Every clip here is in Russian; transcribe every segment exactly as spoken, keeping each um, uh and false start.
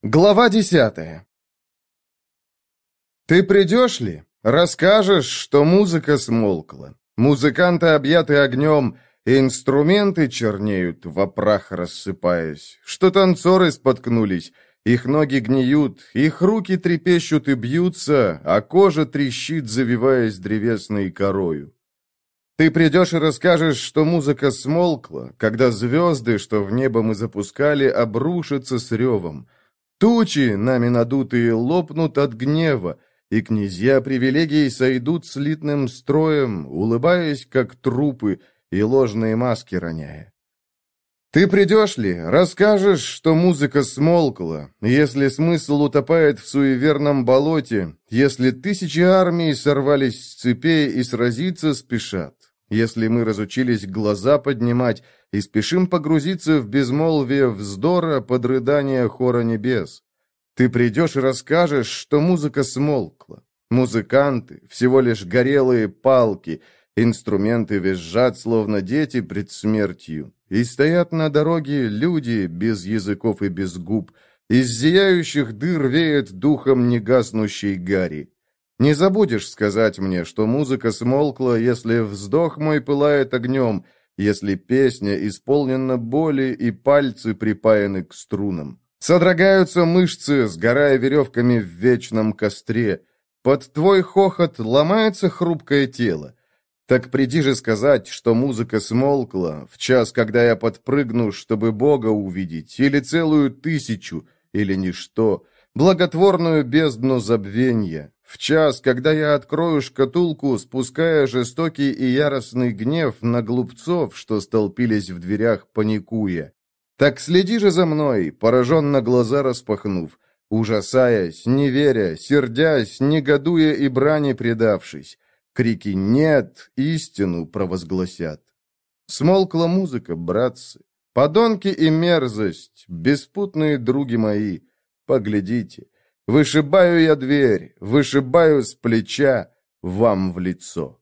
Глава десятая. Ты придешь ли? Расскажешь, что музыка смолкла. Музыканты объяты огнем, и инструменты чернеют, во прах рассыпаясь, что танцоры споткнулись, их ноги гниют, их руки трепещут и бьются, а кожа трещит, завиваясь древесной корою. Ты придешь и расскажешь, что музыка смолкла, когда звезды, что в небо мы запускали, обрушатся с ревом. Тучи, нами надутые, лопнут от гнева, и князья привилегий сойдут слитным строем, улыбаясь, как трупы, и ложные маски роняя. Ты придешь ли, расскажешь, что музыка смолкла, если смысл утопает в суеверном болоте, если тысячи армий сорвались с цепей и сразиться спешат, если мы разучились глаза поднимать и спешим погрузиться в безмолвие вздора под рыдание хора небес. Ты придешь и расскажешь, что музыка смолкла. Музыканты — всего лишь горелые палки, инструменты визжат, словно дети пред смертью, и стоят на дороге люди без языков и без губ, из зияющих дыр веет духом негаснущей гари. Не забудешь сказать мне, что музыка смолкла, если вздох мой пылает огнем, если песня исполнена боли и пальцы припаяны к струнам. Содрогаются мышцы, сгорая веревками в вечном костре. Под твой хохот ломается хрупкое тело. Так приди же сказать, что музыка смолкла в час, когда я подпрыгну, чтобы Бога увидеть, или целую тысячу, или ничто, благотворную бездну забвенья, в час, когда я открою шкатулку, спуская жестокий и яростный гнев на глупцов, что столпились в дверях, паникуя. Так следи же за мной, пораженно глаза распахнув, ужасаясь, не веря, сердясь, негодуя и брани предавшись. Крики «нет» истину провозгласят. Смолкла музыка, братцы, подонки и мерзость, беспутные други мои, поглядите. Вышибаю я дверь, вышибаю с плеча вам в лицо.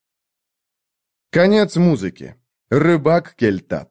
Конец музыки. Рыбак Кельтат.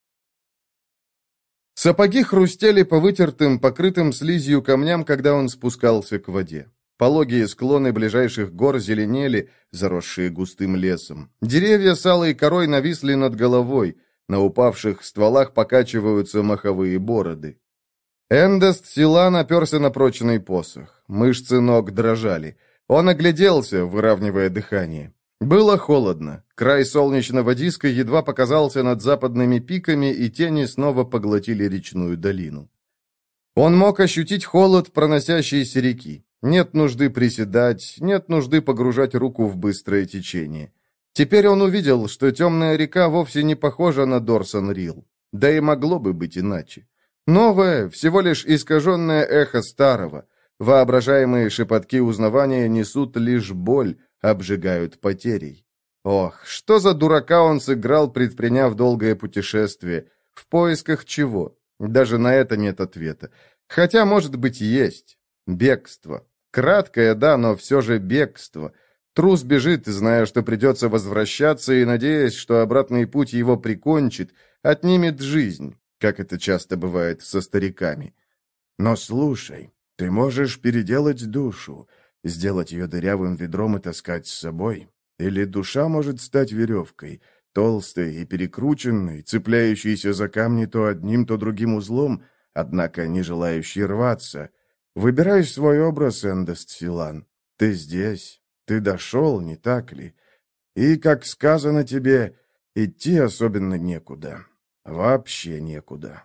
Сапоги хрустели по вытертым, покрытым слизью камням, когда он спускался к воде. Пологие склоны ближайших гор зеленели, заросшие густым лесом. Деревья с алой корой нависли над головой, на упавших стволах покачиваются маховые бороды. Эндест Силан оперся на прочный посох. Мышцы ног дрожали. Он огляделся, выравнивая дыхание. Было холодно. Край солнечного диска едва показался над западными пиками, и тени снова поглотили речную долину. Он мог ощутить холод проносящейся реки. Нет нужды приседать, нет нужды погружать руку в быстрое течение. Теперь он увидел, что темная река вовсе не похожа на Дорсон-Рилл. Да и могло бы быть иначе. Новое, всего лишь искаженное эхо старого. Воображаемые шепотки узнавания несут лишь боль, обжигают потерей. Ох, что за дурака он сыграл, предприняв долгое путешествие. В поисках чего? Даже на это нет ответа. Хотя, может быть, есть. Бегство. Краткое, да, но все же бегство. Трус бежит, зная, что придется возвращаться, и надеясь, что обратный путь его прикончит, отнимет жизнь, как это часто бывает со стариками. Но слушай, ты можешь переделать душу, сделать ее дырявым ведром и таскать с собой. Или душа может стать веревкой, толстой и перекрученной, цепляющейся за камни то одним, то другим узлом, однако не желающей рваться. Выбирай свой образ, Эндест Силан. Ты здесь, ты дошел, не так ли? И, как сказано тебе, идти особенно некуда. Вообще некуда.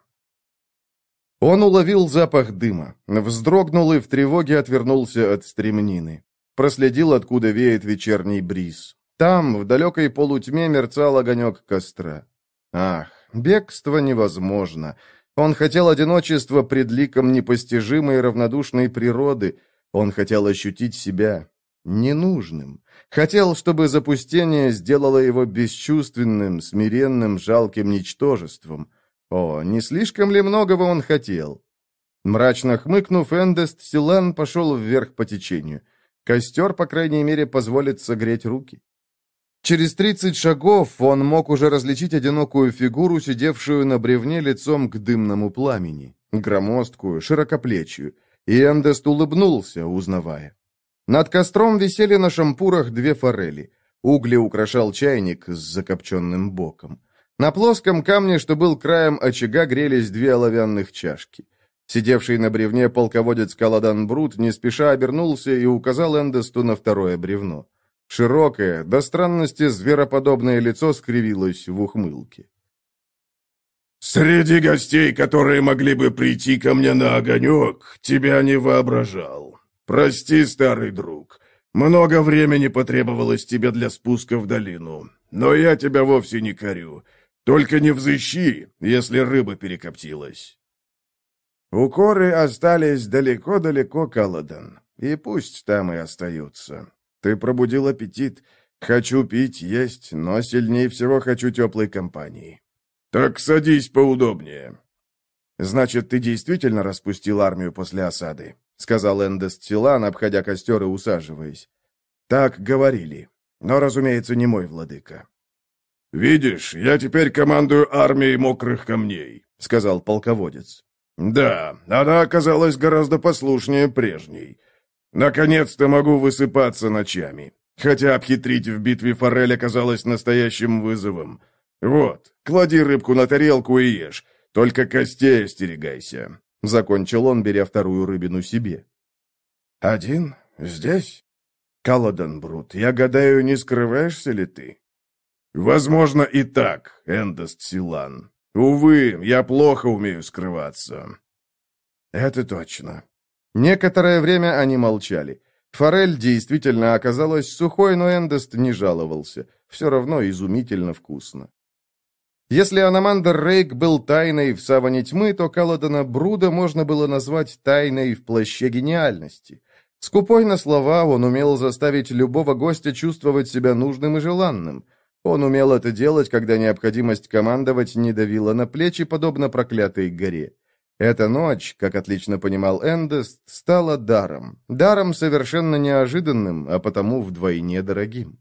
Он уловил запах дыма, вздрогнул и в тревоге отвернулся от стремнины. Проследил, откуда веет вечерний бриз. Там, в далекой полутьме, мерцал огонек костра. Ах, бегство невозможно. Он хотел одиночества пред ликом непостижимой равнодушной природы. Он хотел ощутить себя ненужным. Хотел, чтобы запустение сделало его бесчувственным, смиренным, жалким ничтожеством. О, не слишком ли многого он хотел? Мрачно хмыкнув, Эндест Силан пошел вверх по течению. Костер, по крайней мере, позволит согреть руки. Через тридцать шагов он мог уже различить одинокую фигуру, сидевшую на бревне лицом к дымному пламени. громоздкую, широкоплечью, и Эндест улыбнулся, узнавая. Над костром висели на шампурах две форели. Угли украшал чайник с закопченным боком. На плоском камне, что был краем очага, грелись две оловянных чашки. Сидевший на бревне полководец Каладан Брут не спеша обернулся и указал Эндесту на второе бревно. Широкое, до странности звероподобное лицо скривилось в ухмылке. «Среди гостей, которые могли бы прийти ко мне на огонек, тебя не воображал. Прости, старый друг, много времени потребовалось тебе для спуска в долину, но я тебя вовсе не корю. Только не взыщи, если рыба перекоптилась». «Укоры остались далеко-далеко, Каладан, и пусть там и остаются. Ты пробудил аппетит. Хочу пить, есть, но сильнее всего хочу теплой компании». «Так садись поудобнее». «Значит, ты действительно распустил армию после осады?» — сказал Эндест Силан, обходя костер и усаживаясь. «Так говорили, но, разумеется, не мой владыка». «Видишь, я теперь командую армией мокрых камней», — сказал полководец. «Да, она оказалась гораздо послушнее прежней. Наконец-то могу высыпаться ночами, хотя обхитрить в битве форель оказалось настоящим вызовом. Вот, клади рыбку на тарелку и ешь, только костей остерегайся», — закончил он, беря вторую рыбину себе. «Один? Здесь? Каладан Брут, я гадаю, не скрываешься ли ты?» «Возможно, и так, Эндест Силан. Увы, я плохо умею скрываться». «Это точно». Некоторое время они молчали. Форель действительно оказалась сухой, но Эндест не жаловался. Все равно изумительно вкусно. Если Аномандер Рейк был тайной в саване тьмы, то Каладана Бруда можно было назвать тайной в плаще гениальности. Скупой на слова, он умел заставить любого гостя чувствовать себя нужным и желанным. Он умел это делать, когда необходимость командовать не давила на плечи, подобно проклятой горе. Эта ночь, как отлично понимал Эндест, стала даром. Даром совершенно неожиданным, а потому вдвойне дорогим.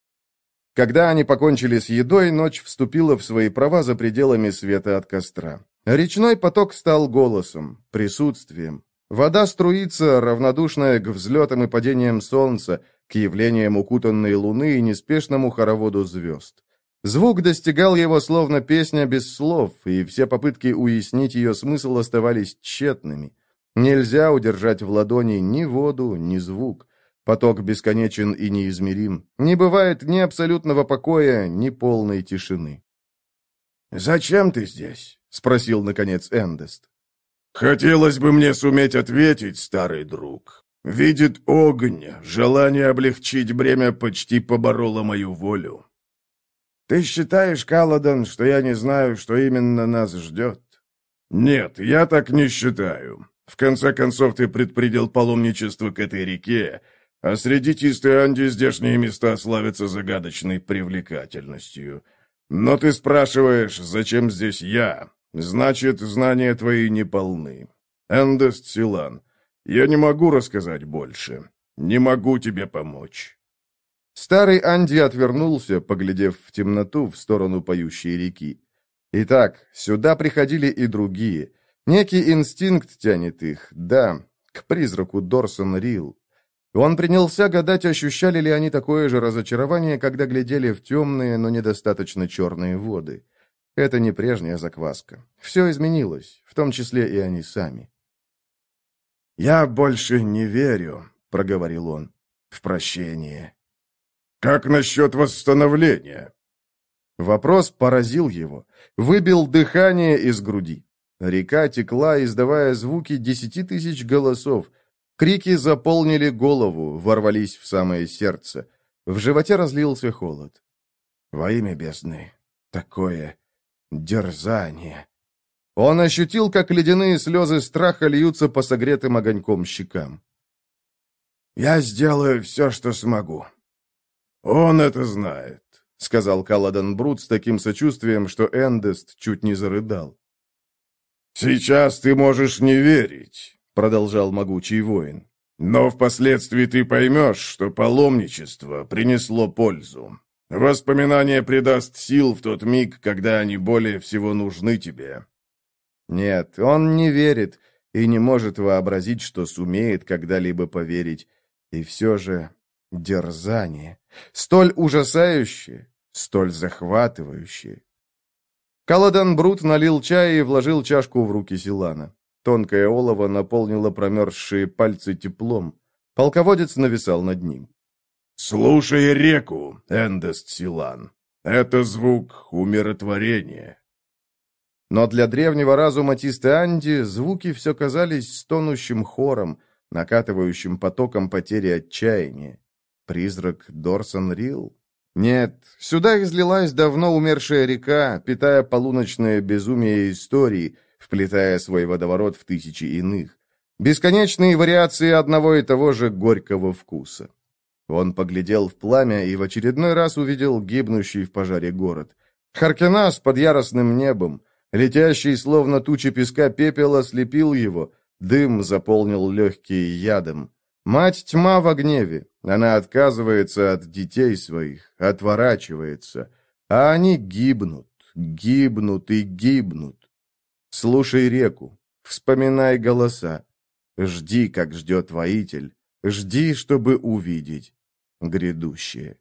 Когда они покончили с едой, ночь вступила в свои права за пределами света от костра. Речной поток стал голосом, присутствием. Вода струится, равнодушная к взлетам и падениям солнца, к явлениям укутанной луны и неспешному хороводу звезд. Звук достигал его словно песня без слов, и все попытки уяснить ее смысл оставались тщетными. Нельзя удержать в ладони ни воду, ни звук. Поток бесконечен и неизмерим. Не бывает ни абсолютного покоя, ни полной тишины. «Зачем ты здесь?» — спросил, наконец, Эндест. «Хотелось бы мне суметь ответить, старый друг. Видит огонь, желание облегчить бремя почти побороло мою волю». «Ты считаешь, Каладан, что я не знаю, что именно нас ждет?» «Нет, я так не считаю. В конце концов, ты предпринял паломничество к этой реке, а среди Тисты Анди здешние места славятся загадочной привлекательностью. Но ты спрашиваешь, зачем здесь я? Значит, знания твои не полны. Эндест Силан, я не могу рассказать больше. Не могу тебе помочь». Старый Анди отвернулся, поглядев в темноту в сторону поющей реки. Итак, сюда приходили и другие. Некий инстинкт тянет их, да, к призраку Дорсон Рил. Он принялся гадать, ощущали ли они такое же разочарование, когда глядели в темные, но недостаточно черные воды. Это не прежняя закваска. Все изменилось, в том числе и они сами. «Я больше не верю», — проговорил он, — «в прощение». «Как насчет восстановления?» Вопрос поразил его, выбил дыхание из груди. Река текла, издавая звуки десяти тысяч голосов. Крики заполнили голову, ворвались в самое сердце. В животе разлился холод. Во имя бездны, такое дерзание. Он ощутил, как ледяные слезы страха льются по согретым огоньком щекам. «Я сделаю все, что смогу». «Он это знает», — сказал Каладан Брут с таким сочувствием, что Эндест чуть не зарыдал. «Сейчас ты можешь не верить», — продолжал могучий воин. «Но впоследствии ты поймешь, что паломничество принесло пользу. Воспоминание придаст сил в тот миг, когда они более всего нужны тебе». Нет, он не верит и не может вообразить, что сумеет когда-либо поверить. И все же дерзание, столь ужасающее, столь захватывающее. Каладан Брут налил чая и вложил чашку в руки Силана. Тонкое олово наполнило промерзшие пальцы теплом. Полководец нависал над ним. «Слушай реку, Эндест Силан. Это звук умиротворения». Но для древнего разума Тисты-Анди звуки все казались стонущим хором, накатывающим потоком потери отчаяния. Призрак Дорсан Рил? Нет, сюда излилась давно умершая река, питая полуночное безумие истории, вплетая свой водоворот в тысячи иных. Бесконечные вариации одного и того же горького вкуса. Он поглядел в пламя и в очередной раз увидел гибнущий в пожаре город. Харкинас под яростным небом, летящий словно тучи песка пепел ослепил его, дым заполнил легкие ядом. Мать тьма в гневе, она отказывается от детей своих, отворачивается, а они гибнут, гибнут и гибнут. Слушай реку, вспоминай голоса, жди, как ждет воитель, жди, чтобы увидеть грядущее.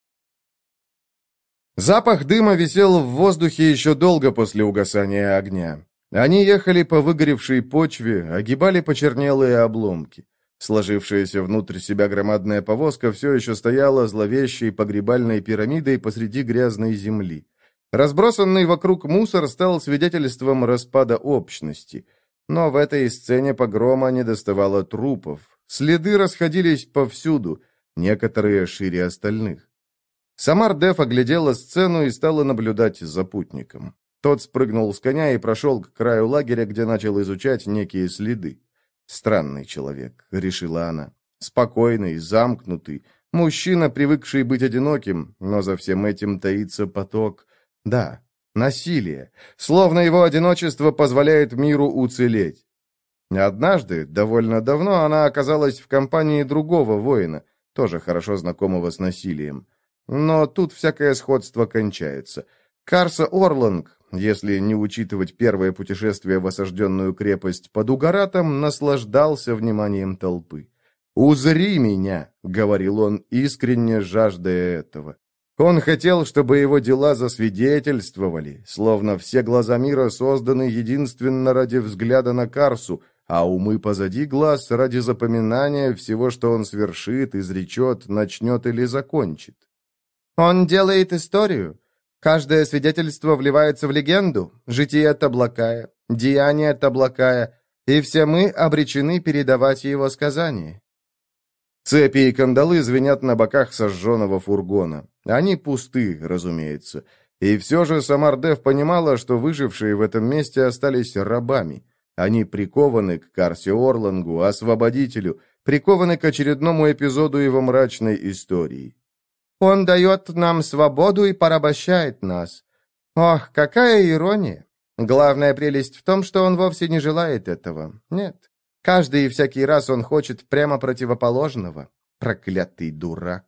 Запах дыма висел в воздухе еще долго после угасания огня. Они ехали по выгоревшей почве, огибали почернелые обломки. Сложившаяся внутрь себя громадная повозка все еще стояла зловещей погребальной пирамидой посреди грязной земли. Разбросанный вокруг мусор стал свидетельством распада общности. Но в этой сцене погрома недоставало трупов. Следы расходились повсюду, некоторые шире остальных. Самар-Деф оглядела сцену и стала наблюдать за путником. Тот спрыгнул с коня и прошел к краю лагеря, где начал изучать некие следы. «Странный человек», — решила она. «Спокойный, замкнутый, мужчина, привыкший быть одиноким, но за всем этим таится поток. Да, насилие. Словно его одиночество позволяет миру уцелеть». Однажды, довольно давно, она оказалась в компании другого воина, тоже хорошо знакомого с насилием. Но тут всякое сходство кончается. Карса Орланг, если не учитывать первое путешествие в осажденную крепость под Угаратом, наслаждался вниманием толпы. «Узри меня», — говорил он, искренне жаждая этого. Он хотел, чтобы его дела засвидетельствовали, словно все глаза мира созданы единственно ради взгляда на Карсу, а умы позади глаз ради запоминания всего, что он свершит, изречет, начнет или закончит. «Он делает историю. Каждое свидетельство вливается в легенду, житие Таблакая, деяния Таблакая, и все мы обречены передавать его сказания». Цепи и кандалы звенят на боках сожженного фургона. Они пусты, разумеется. И все же Самар-Деф понимала, что выжившие в этом месте остались рабами. Они прикованы к Карсе Орлангу, освободителю, прикованы к очередному эпизоду его мрачной истории. «Он дает нам свободу и порабощает нас. Ох, какая ирония! Главная прелесть в том, что он вовсе не желает этого. Нет, каждый и всякий раз он хочет прямо противоположного. Проклятый дурак!»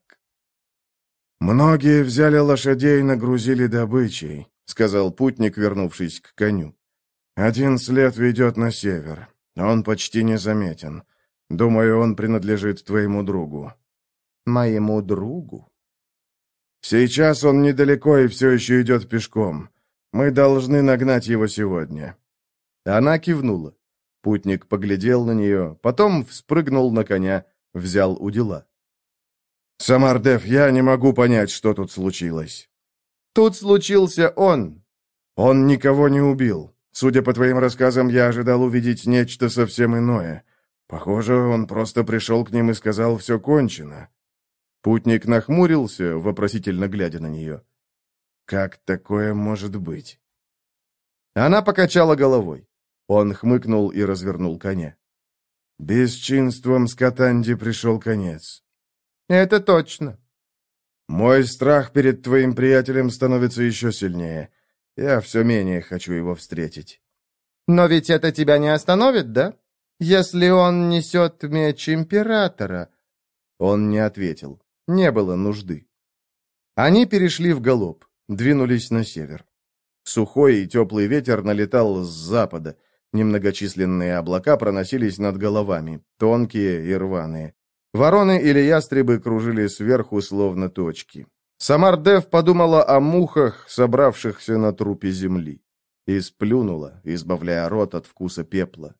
«Многие взяли лошадей и нагрузили добычей», — сказал путник, вернувшись к коню. «Один след ведет на север. Он почти незаметен. Думаю, он принадлежит твоему другу». «Моему другу?» «Сейчас он недалеко и все еще идет пешком. Мы должны нагнать его сегодня». Она кивнула. Путник поглядел на нее, потом вспрыгнул на коня, взял удила. «Самар-Деф, я не могу понять, что тут случилось». «Тут случился он». «Он никого не убил. Судя по твоим рассказам, я ожидал увидеть нечто совсем иное. Похоже, он просто пришел к ним и сказал, все кончено». Путник нахмурился, вопросительно глядя на нее. «Как такое может быть?» Она покачала головой. Он хмыкнул и развернул коня. «Бесчинством Скатанди пришел конец». «Это точно». «Мой страх перед твоим приятелем становится еще сильнее. Я все менее хочу его встретить». «Но ведь это тебя не остановит, да? Если он несет меч императора...» Он не ответил. Не было нужды. Они перешли в галоп, двинулись на север. Сухой и теплый ветер налетал с запада. Немногочисленные облака проносились над головами, тонкие и рваные. Вороны или ястребы кружили сверху, словно точки. Самар-Дев подумала о мухах, собравшихся на трупе земли, и сплюнула, избавляя рот от вкуса пепла.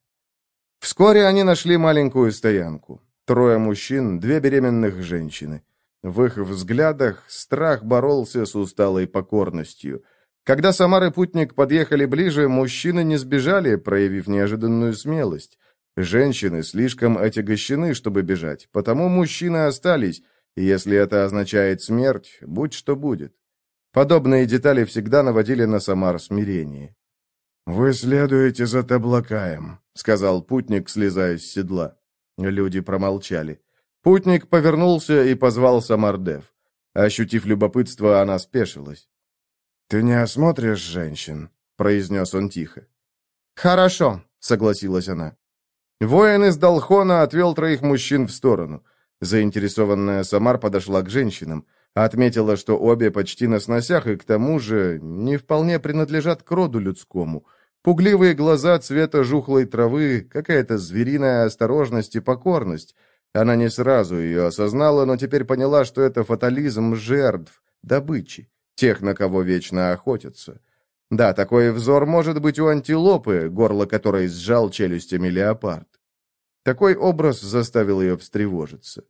Вскоре они нашли маленькую стоянку. Трое мужчин, две беременных женщины. В их взглядах страх боролся с усталой покорностью. Когда Самар и путник подъехали ближе, мужчины не сбежали, проявив неожиданную смелость. Женщины слишком отягощены, чтобы бежать, потому мужчины остались, и если это означает смерть, будь что будет. Подобные детали всегда наводили на Самар смирение. «Вы следуете за Таблакаем», — сказал путник, слезая с седла. Люди промолчали. Путник повернулся и позвал Самар-Дев. Ощутив любопытство, она спешилась. «Ты не осмотришь женщин?» — произнес он тихо. «Хорошо», — согласилась она. Воин из Далхона отвел троих мужчин в сторону. Заинтересованная Самар подошла к женщинам. Отметила, что обе почти на сносях и, к тому же, не вполне принадлежат к роду людскому. Пугливые глаза цвета жухлой травы, какая-то звериная осторожность и покорность. Она не сразу ее осознала, но теперь поняла, что это фатализм жертв, добычи, тех, на кого вечно охотятся. Да, такой взор может быть у антилопы, горло которой сжал челюстями леопард. Такой образ заставил ее встревожиться.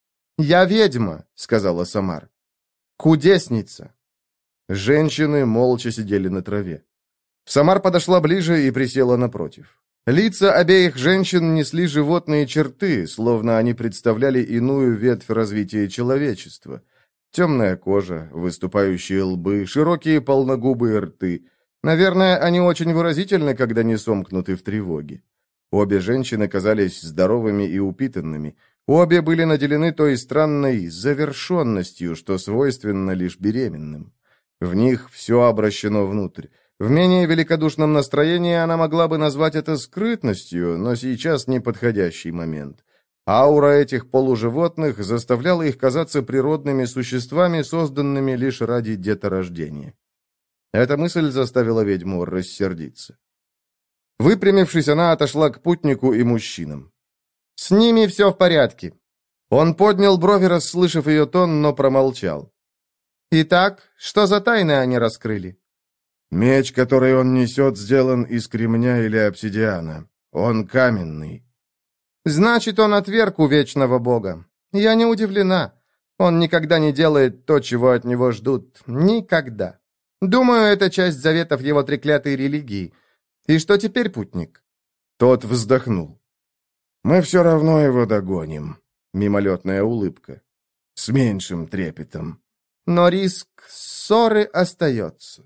«Я ведьма», — сказала Самар. «Кудесница». Женщины молча сидели на траве. Самар подошла ближе и присела напротив. Лица обеих женщин несли животные черты, словно они представляли иную ветвь развития человечества. Темная кожа, выступающие лбы, широкие полногубые рты. Наверное, они очень выразительны, когда не сомкнуты в тревоге. Обе женщины казались здоровыми и упитанными. Обе были наделены той странной завершенностью, что свойственно лишь беременным. В них все обращено внутрь. В менее великодушном настроении она могла бы назвать это скрытностью, но сейчас неподходящий момент. Аура этих полуживотных заставляла их казаться природными существами, созданными лишь ради деторождения. Эта мысль заставила ведьму рассердиться. Выпрямившись, она отошла к путнику и мужчинам. «С ними все в порядке». Он поднял брови, расслышав ее тон, но промолчал. «Итак, что за тайны они раскрыли?» «Меч, который он несет, сделан из кремня или обсидиана. Он каменный». «Значит, он отверг у вечного бога. Я не удивлена. Он никогда не делает то, чего от него ждут. Никогда. Думаю, это часть заветов его треклятой религии. И что теперь, путник?» Тот вздохнул. «Мы все равно его догоним». Мимолетная улыбка. «С меньшим трепетом». «Но риск ссоры остается».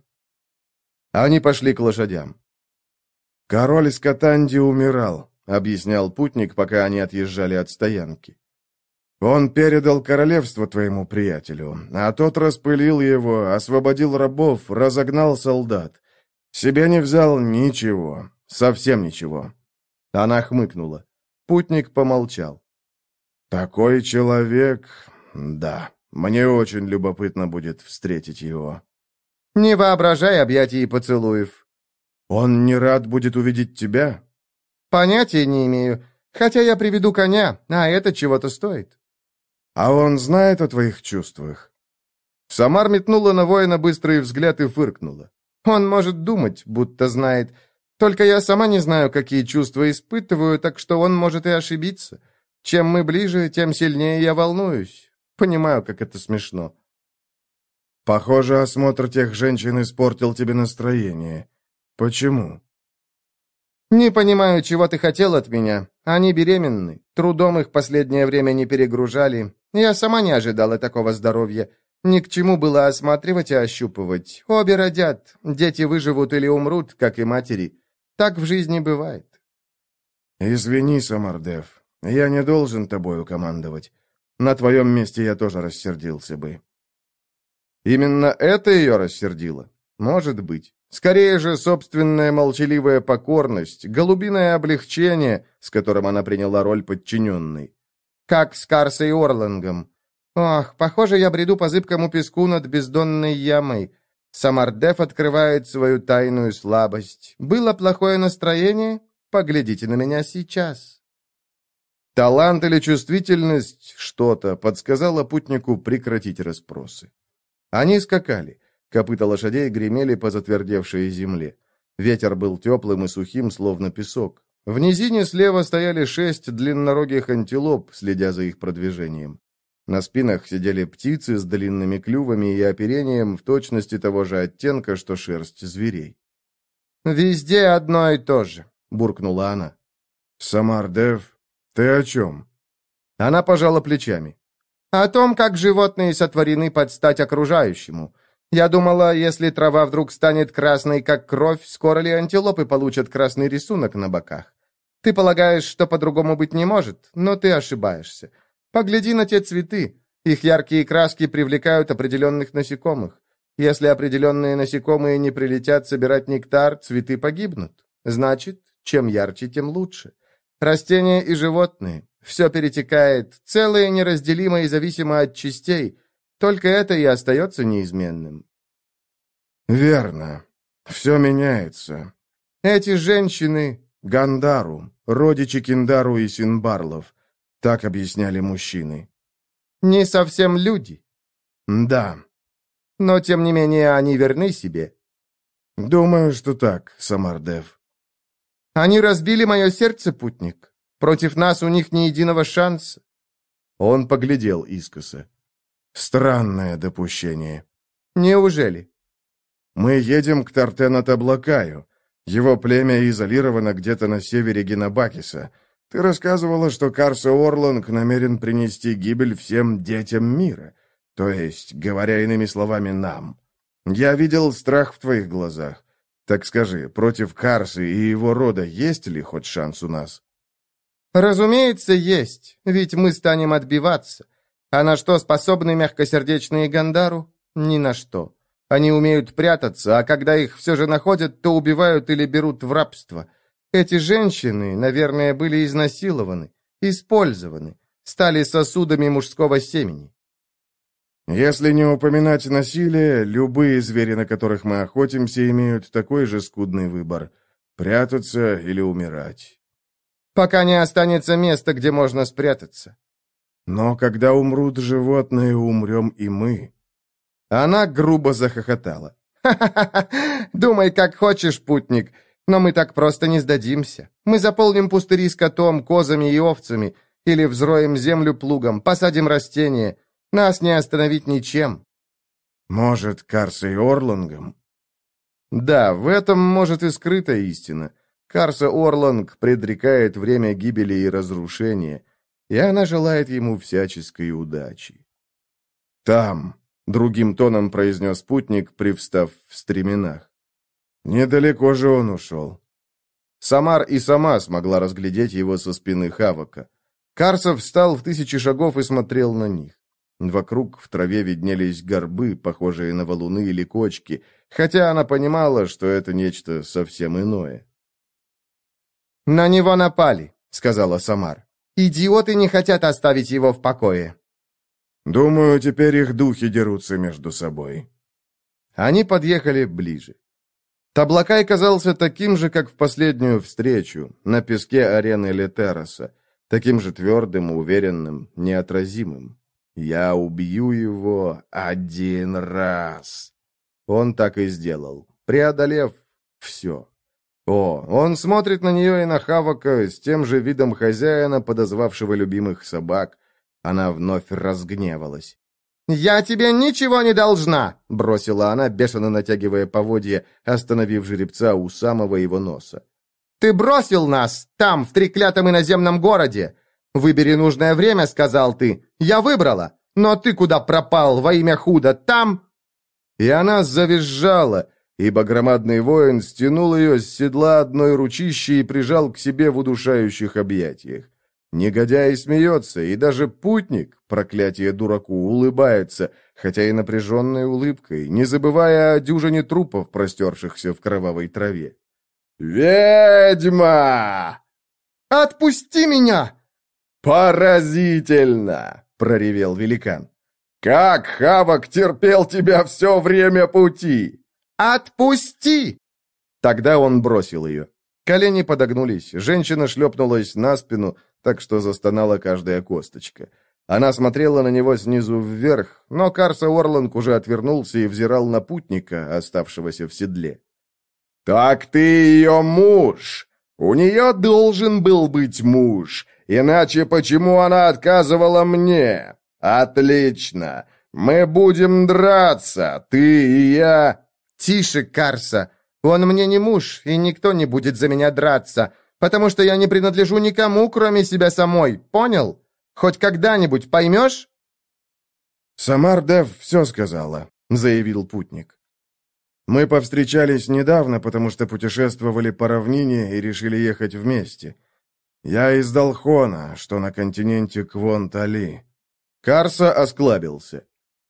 Они пошли к лошадям. «Король Скатанди умирал», — объяснял путник, пока они отъезжали от стоянки. «Он передал королевство твоему приятелю, а тот распылил его, освободил рабов, разогнал солдат. Себе не взял ничего, совсем ничего». Она хмыкнула. Путник помолчал. «Такой человек... Да, мне очень любопытно будет встретить его». «Не воображай объятий и поцелуев». «Он не рад будет увидеть тебя?» «Понятия не имею, хотя я приведу коня, а это чего-то стоит». «А он знает о твоих чувствах?» Самар метнула на воина быстрый взгляд и фыркнула. «Он может думать, будто знает. Только я сама не знаю, какие чувства испытываю, так что он может и ошибиться. Чем мы ближе, тем сильнее я волнуюсь. Понимаю, как это смешно». «Похоже, осмотр тех женщин испортил тебе настроение. Почему?» «Не понимаю, чего ты хотел от меня. Они беременны. Трудом их последнее время не перегружали. Я сама не ожидала такого здоровья. Ни к чему было осматривать и ощупывать. Обе родят. Дети выживут или умрут, как и матери. Так в жизни бывает». «Извини, Самар-Дев. Я не должен тобою командовать. На твоем месте я тоже рассердился бы». Именно это ее рассердило? Может быть. Скорее же, собственная молчаливая покорность, голубиное облегчение, с которым она приняла роль подчиненной. Как с Карсой Орлангом. Ох, похоже, я бреду по зыбкому песку над бездонной ямой. Самардеф открывает свою тайную слабость. Было плохое настроение? Поглядите на меня сейчас. Талант или чувствительность, что-то, подсказало путнику прекратить расспросы. Они скакали. Копыта лошадей гремели по затвердевшей земле. Ветер был теплым и сухим, словно песок. В низине слева стояли шесть длиннорогих антилоп, следя за их продвижением. На спинах сидели птицы с длинными клювами и оперением в точности того же оттенка, что шерсть зверей. «Везде одно и то же», — буркнула она. «Самардеф, ты о чем?» Она пожала плечами. «О том, как животные сотворены под стать окружающему. Я думала, если трава вдруг станет красной, как кровь, скоро ли антилопы получат красный рисунок на боках? Ты полагаешь, что по-другому быть не может, но ты ошибаешься. Погляди на те цветы. Их яркие краски привлекают определенных насекомых. Если определенные насекомые не прилетят собирать нектар, цветы погибнут. Значит, чем ярче, тем лучше. Растения и животные. Все перетекает, целое неразделимо и зависимо от частей. Только это и остается неизменным». «Верно. Все меняется. Эти женщины — Гандару, родичи Киндару и Синбарлов. Так объясняли мужчины». «Не совсем люди». «Да». «Но, тем не менее, они верны себе». «Думаю, что так, Самардеф». «Они разбили мое сердце, путник. Против нас у них ни единого шанса». Он поглядел искоса. «Странное допущение». «Неужели?» «Мы едем к Тартена-Таблакаю. Его племя изолировано где-то на севере Геннабакиса. Ты рассказывала, что Карса Орланг намерен принести гибель всем детям мира. То есть, говоря иными словами, нам. Я видел страх в твоих глазах. Так скажи, против Карсы и его рода есть ли хоть шанс у нас?» «Разумеется, есть, ведь мы станем отбиваться. А на что способны мягкосердечные Гандару? Ни на что. Они умеют прятаться, а когда их все же находят, то убивают или берут в рабство. Эти женщины, наверное, были изнасилованы, использованы, стали сосудами мужского семени». «Если не упоминать насилие, любые звери, на которых мы охотимся, имеют такой же скудный выбор — прятаться или умирать». «Пока не останется места, где можно спрятаться». «Но когда умрут животные, умрем и мы». Она грубо захохотала. «Ха-ха-ха! Думай, как хочешь, путник, но мы так просто не сдадимся. Мы заполним пустыри скотом, козами и овцами, или взроем землю плугом, посадим растения. Нас не остановить ничем». «Может, Карсой Орлангом?» «Да, в этом может и скрыта истина. Карса Орланг предрекает время гибели и разрушения, и она желает ему всяческой удачи». «Там», — другим тоном произнес путник, привстав в стременах. «Недалеко же он ушел». Самар и сама смогла разглядеть его со спины Хавока. Карса встал в тысячи шагов и смотрел на них. Вокруг в траве виднелись горбы, похожие на валуны или кочки, хотя она понимала, что это нечто совсем иное. «На него напали», — сказала Самар. «Идиоты не хотят оставить его в покое». «Думаю, теперь их духи дерутся между собой». Они подъехали ближе. Таблакай казался таким же, как в последнюю встречу, на песке арены Летероса, таким же твердым, уверенным, неотразимым. «Я убью его один раз». Он так и сделал, преодолев все. О, он смотрит на нее и на Хавока с тем же видом хозяина, подозвавшего любимых собак. Она вновь разгневалась. «Я тебе ничего не должна!» — бросила она, бешено натягивая поводья, остановив жеребца у самого его носа. «Ты бросил нас там, в треклятом иноземном городе! Выбери нужное время, — сказал ты. Я выбрала. Но ты куда пропал во имя худа? Там...» И она завизжала, ибо громадный воин стянул ее с седла одной ручищей и прижал к себе в удушающих объятиях. Негодяй смеется, и даже путник, проклятие дураку, улыбается, хотя и напряженной улыбкой, не забывая о дюжине трупов, простершихся в кровавой траве. «Ведьма! Отпусти меня!» «Поразительно!» — проревел великан. «Как Хавок терпел тебя все время пути!» Отпусти!» Тогда он бросил ее. Колени подогнулись, женщина шлепнулась на спину, так что застонала каждая косточка. Она смотрела на него снизу вверх, но Карса Орланг уже отвернулся и взирал на путника, оставшегося в седле. «Так ты ее муж! У нее должен был быть муж, иначе почему она отказывала мне? Отлично! Мы будем драться, ты и я!» «Тише, Карса! Он мне не муж, и никто не будет за меня драться, потому что я не принадлежу никому, кроме себя самой, понял? Хоть когда-нибудь поймешь?» «Самар Дев все сказала», — заявил путник. «Мы повстречались недавно, потому что путешествовали по равнине и решили ехать вместе. Я из Далхона, что на континенте Квонт-Али». Карса осклабился.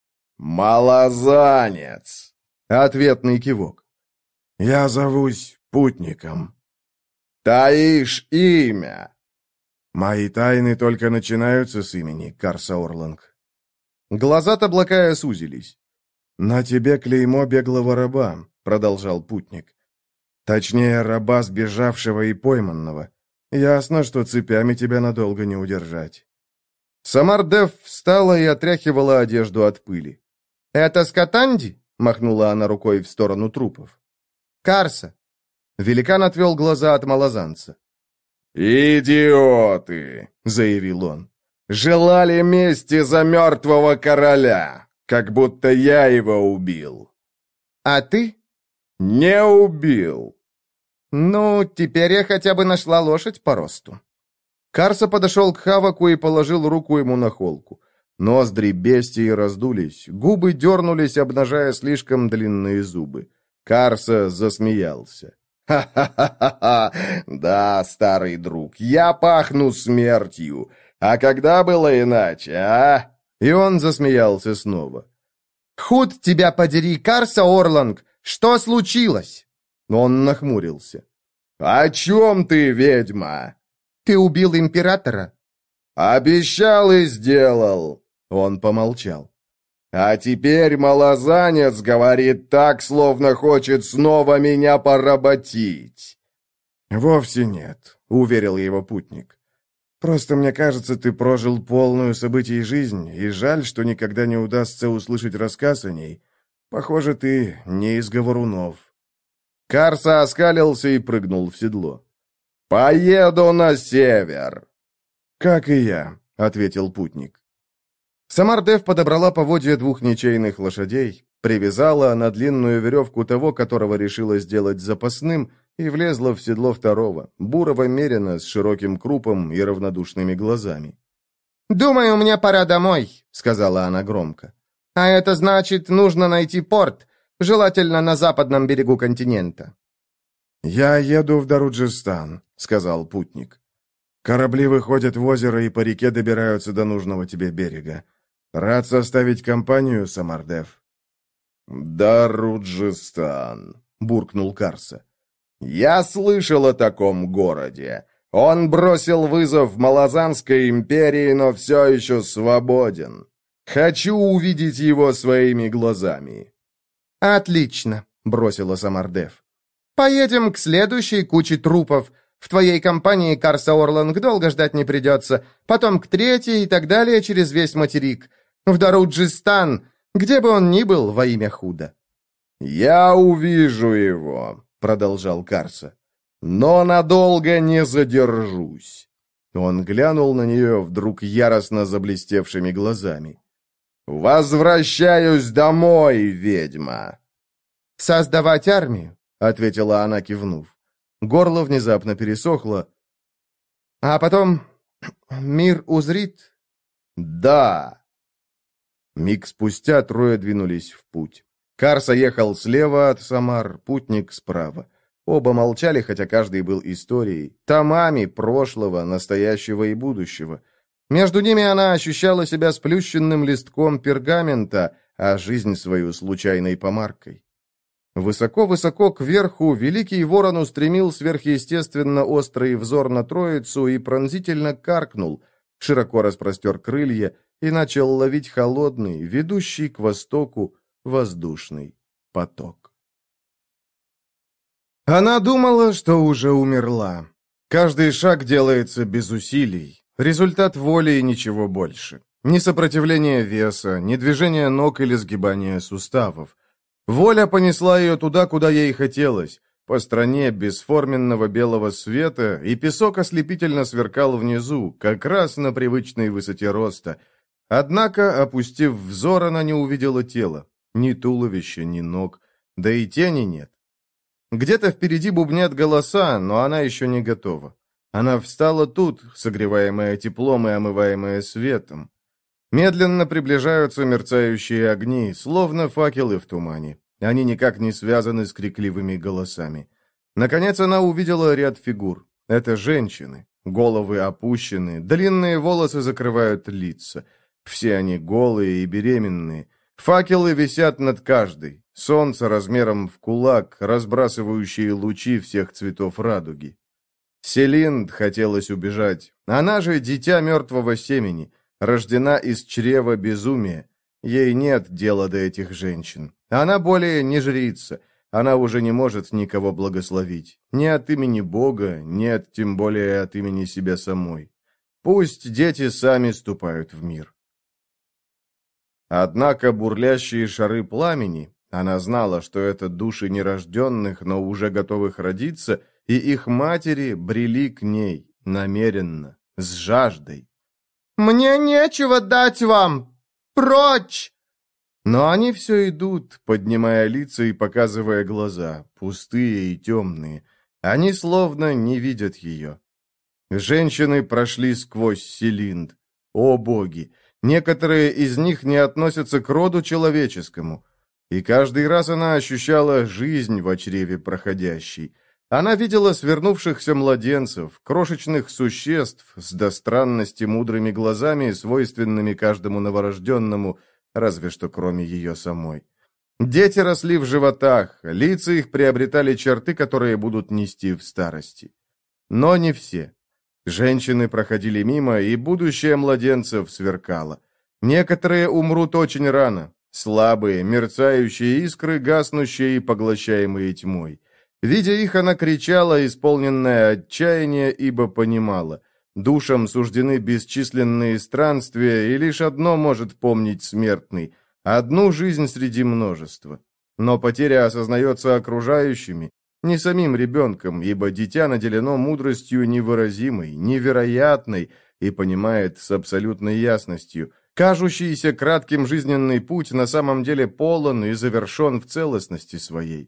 «Малозанец!» — ответный кивок. «Я зовусь Путником». «Таишь имя?» «Мои тайны только начинаются с имени, Карса Орланг». Глаза Таблакая сузились. «На тебе клеймо беглого раба», — продолжал путник. «Точнее, раба, сбежавшего и пойманного. Ясно, что цепями тебя надолго не удержать». Самар Дев встала и отряхивала одежду от пыли. «Это Скатанди?» — махнула она рукой в сторону трупов. «Карса». Великан отвел глаза от малозанца. «Идиоты!» — заявил он. «Желали мести за мертвого короля, как будто я его убил». «А ты?» «Не убил». «Ну, теперь я хотя бы нашла лошадь по росту». Карса подошел к Хаваку и положил руку ему на холку. Ноздри бестии раздулись, губы дернулись, обнажая слишком длинные зубы. Карса засмеялся. «Ха-ха-ха-ха! Да, старый друг, я пахну смертью. А когда было иначе, а?» И он засмеялся снова. «Худ тебя подери, Карса Орланг! Что случилось?» Он нахмурился. «О чем ты, ведьма?» «Ты убил императора?» «Обещал и сделал!» Он помолчал. «А теперь малозанец говорит так, словно хочет снова меня поработить». «Вовсе нет», — уверил его путник. «Просто мне кажется, ты прожил полную событий жизнь, и жаль, что никогда не удастся услышать рассказ о ней. Похоже, ты не из говорунов». Карса оскалился и прыгнул в седло. «Поеду на север!» «Как и я», — ответил путник. Самар Дев подобрала поводья двух ничейных лошадей, привязала на длинную веревку того, которого решила сделать запасным, и влезла в седло второго, бурого мерина с широким крупом и равнодушными глазами. «Думаю, мне пора домой», — сказала она громко. «А это значит, нужно найти порт, желательно на западном берегу континента». «Я еду в Даруджистан», — сказал путник. «Корабли выходят в озеро и по реке добираются до нужного тебе берега. Рад составить компанию, Самар Дев». «Даруджистан», — буркнул Карса. «Я слышал о таком городе. Он бросил вызов Малозанской империи, но все еще свободен. Хочу увидеть его своими глазами». «Отлично», — бросила Самар Дев. «Поедем к следующей куче трупов. В твоей компании, Карса Орланг, долго ждать не придется. Потом к третьей и так далее через весь материк. В Даруджистан, где бы он ни был, во имя худа». «Я увижу его», — продолжал Карса. «Но надолго не задержусь». Он глянул на нее вдруг яростно заблестевшими глазами. «Возвращаюсь домой, ведьма!» «Создавать армию», — ответила она, кивнув. Горло внезапно пересохло. «А потом мир узрит?» «Да!» Миг спустя трое двинулись в путь. Карса ехал слева от Самар, путник справа. Оба молчали, хотя каждый был историей, томами прошлого, настоящего и будущего. Между ними она ощущала себя сплющенным листком пергамента, а жизнь свою случайной помаркой. Высоко-высоко кверху Великий Ворон устремил сверхъестественно острый взор на троицу и пронзительно каркнул, широко распростер крылья и начал ловить холодный, ведущий к востоку, воздушный поток. Она думала, что уже умерла. Каждый шаг делается без усилий. Результат воли и ничего больше. Ни сопротивления веса, ни движения ног или сгибания суставов. Воля понесла ее туда, куда ей хотелось, по стране бесформенного белого света, и песок ослепительно сверкал внизу, как раз на привычной высоте роста. Однако, опустив взор, она не увидела тела. Ни туловища, ни ног, да и тени нет. Где-то впереди бубнят голоса, но она еще не готова. Она встала тут, согреваемая теплом и омываемая светом. Медленно приближаются мерцающие огни, словно факелы в тумане. Они никак не связаны с крикливыми голосами. Наконец она увидела ряд фигур. Это женщины. Головы опущены, длинные волосы закрывают лица. Все они голые и беременные. Факелы висят над каждой. Солнце размером в кулак, разбрасывающие лучи всех цветов радуги. Селинд хотелось убежать. Она же дитя мертвого семени, рождена из чрева безумия. Ей нет дела до этих женщин. Она более не жрица. Она уже не может никого благословить. Ни от имени Бога, нет, тем более от имени себя самой. Пусть дети сами ступают в мир. Однако бурлящие шары пламени, она знала, что это души нерожденных, но уже готовых родиться, и их матери брели к ней, намеренно, с жаждой. «Мне нечего дать вам! Прочь!» Но они все идут, поднимая лица и показывая глаза, пустые и темные. Они словно не видят ее. Женщины прошли сквозь Селинд. О боги! Некоторые из них не относятся к роду человеческому. И каждый раз она ощущала жизнь в чреве проходящей. Она видела свернувшихся младенцев, крошечных существ с до странности мудрыми глазами, свойственными каждому новорожденному, разве что кроме ее самой. Дети росли в животах, лица их приобретали черты, которые будут нести в старости. Но не все. Женщины проходили мимо, и будущее младенцев сверкало. Некоторые умрут очень рано, слабые, мерцающие искры, гаснущие и поглощаемые тьмой. Видя их, она кричала, исполненная отчаяния, ибо понимала. Душам суждены бесчисленные странствия, и лишь одно может помнить смертный — одну жизнь среди множества. Но потеря осознается окружающими, не самим ребенком, ибо дитя наделено мудростью невыразимой, невероятной и понимает с абсолютной ясностью. Кажущийся кратким жизненный путь на самом деле полон и завершен в целостности своей.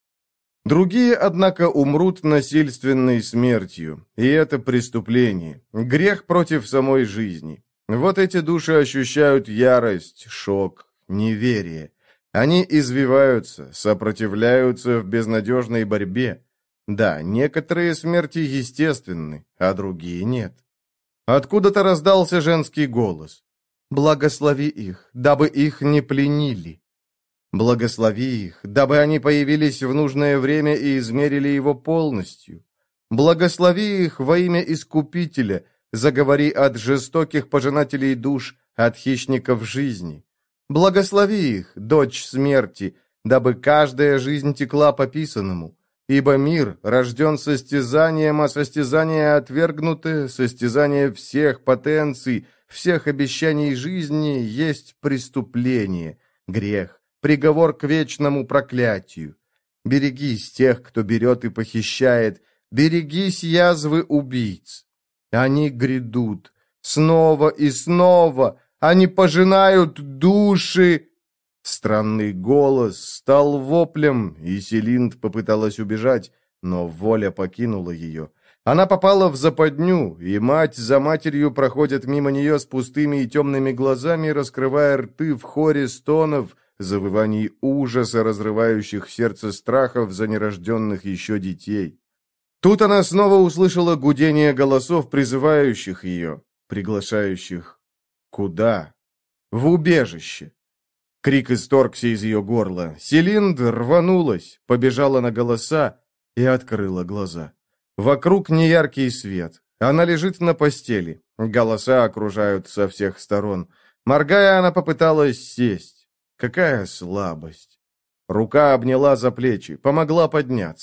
Другие, однако, умрут насильственной смертью, и это преступление, грех против самой жизни. Вот эти души ощущают ярость, шок, неверие. Они извиваются, сопротивляются в безнадежной борьбе. Да, некоторые смерти естественны, а другие нет. Откуда-то раздался женский голос. «Благослови их, дабы их не пленили». Благослови их, дабы они появились в нужное время и измерили его полностью. Благослови их во имя Искупителя, заговори от жестоких пожинателей душ, от хищников жизни. Благослови их, дочь смерти, дабы каждая жизнь текла по писанному. Ибо мир рожден состязанием, а состязание отвергнутое, состязание всех потенций, всех обещаний жизни есть преступление, грех. Приговор к вечному проклятию. Берегись тех, кто берет и похищает. Берегись язвы убийц. Они грядут. Снова и снова. Они пожинают души. Странный голос стал воплем, и Селинд попыталась убежать, но воля покинула ее. Она попала в западню, и мать за матерью проходят мимо нее с пустыми и темными глазами, раскрывая рты в хоре стонов, завываний ужаса, разрывающих сердце страхов за нерожденных еще детей. Тут она снова услышала гудение голосов, призывающих ее, приглашающих куда? В убежище. Крик исторгся из ее горла. Селинд рванулась, побежала на голоса и открыла глаза. Вокруг неяркий свет. Она лежит на постели. Голоса окружают со всех сторон. Моргая, она попыталась сесть. Какая слабость! Рука обняла за плечи, помогла подняться.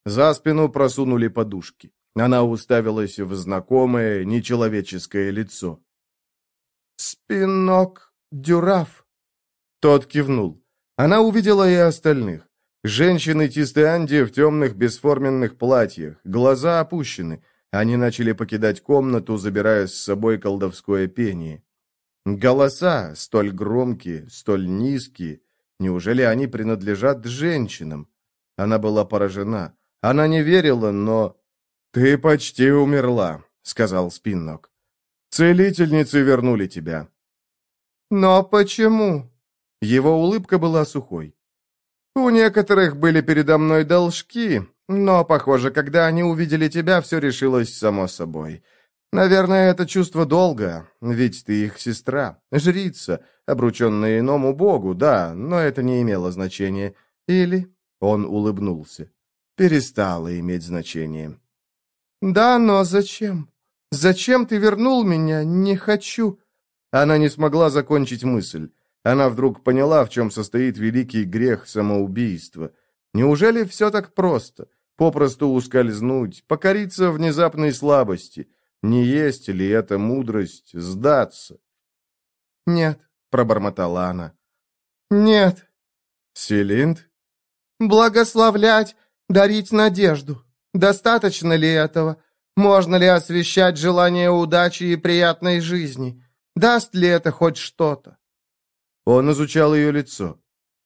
За спину просунули подушки. Она уставилась в знакомое, нечеловеческое лицо. «Спинок Дюраф». Тот кивнул. Она увидела и остальных. Женщины Тистеанди в темных бесформенных платьях, глаза опущены. Они начали покидать комнату, забирая с собой колдовское пение. Голоса, столь громкие, столь низкие. Неужели они принадлежат женщинам? Она была поражена. Она не верила, но... «Ты почти умерла», — сказал Спиннок. «Целительницы вернули тебя». «Но почему?» Его улыбка была сухой. «У некоторых были передо мной должки, но, похоже, когда они увидели тебя, все решилось само собой. Наверное, это чувство долга, ведь ты их сестра, жрица, обрученная иному богу, да, но это не имело значения. Или...» Он улыбнулся. «Перестало иметь значение». «Да, но зачем? Зачем ты вернул меня? Не хочу». Она не смогла закончить мысль. Она вдруг поняла, в чем состоит великий грех самоубийства. Неужели все так просто? Попросту ускользнуть, покориться внезапной слабости. Не есть ли это мудрость сдаться? «Нет», — пробормотала она. «Нет». «Селинд?» «Благословлять, дарить надежду. Достаточно ли этого? Можно ли освещать желание удачи и приятной жизни? Даст ли это хоть что-то?» Он изучал ее лицо.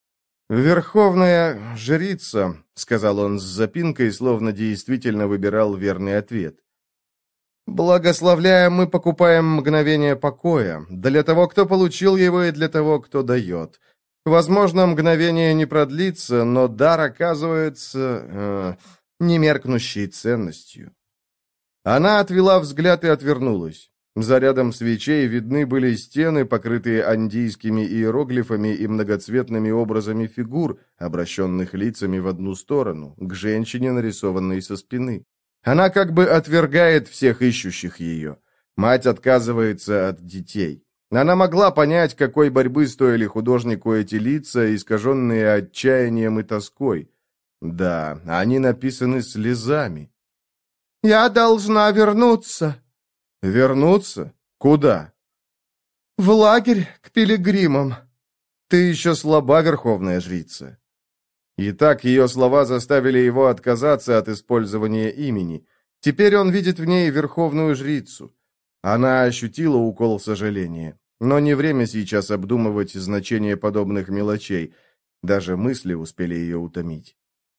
«Верховная жрица», — сказал он с запинкой, словно действительно выбирал верный ответ. «Благословляя, мы покупаем мгновение покоя, для того, кто получил его, и для того, кто дает. Возможно, мгновение не продлится, но дар оказывается э, немеркнущей ценностью». Она отвела взгляд и отвернулась. За рядом свечей видны были стены, покрытые андийскими иероглифами и многоцветными образами фигур, обращенных лицами в одну сторону, к женщине, нарисованной со спины. Она как бы отвергает всех ищущих ее. Мать отказывается от детей. Она могла понять, какой борьбы стоили художнику эти лица, искаженные отчаянием и тоской. Да, они написаны слезами. «Я должна вернуться». «Вернуться? Куда?» «В лагерь, к пилигримам». «Ты еще слаба, верховная жрица». Итак, ее слова заставили его отказаться от использования имени. Теперь он видит в ней верховную жрицу. Она ощутила укол сожаления. Но не время сейчас обдумывать значение подобных мелочей. Даже мысли успели ее утомить.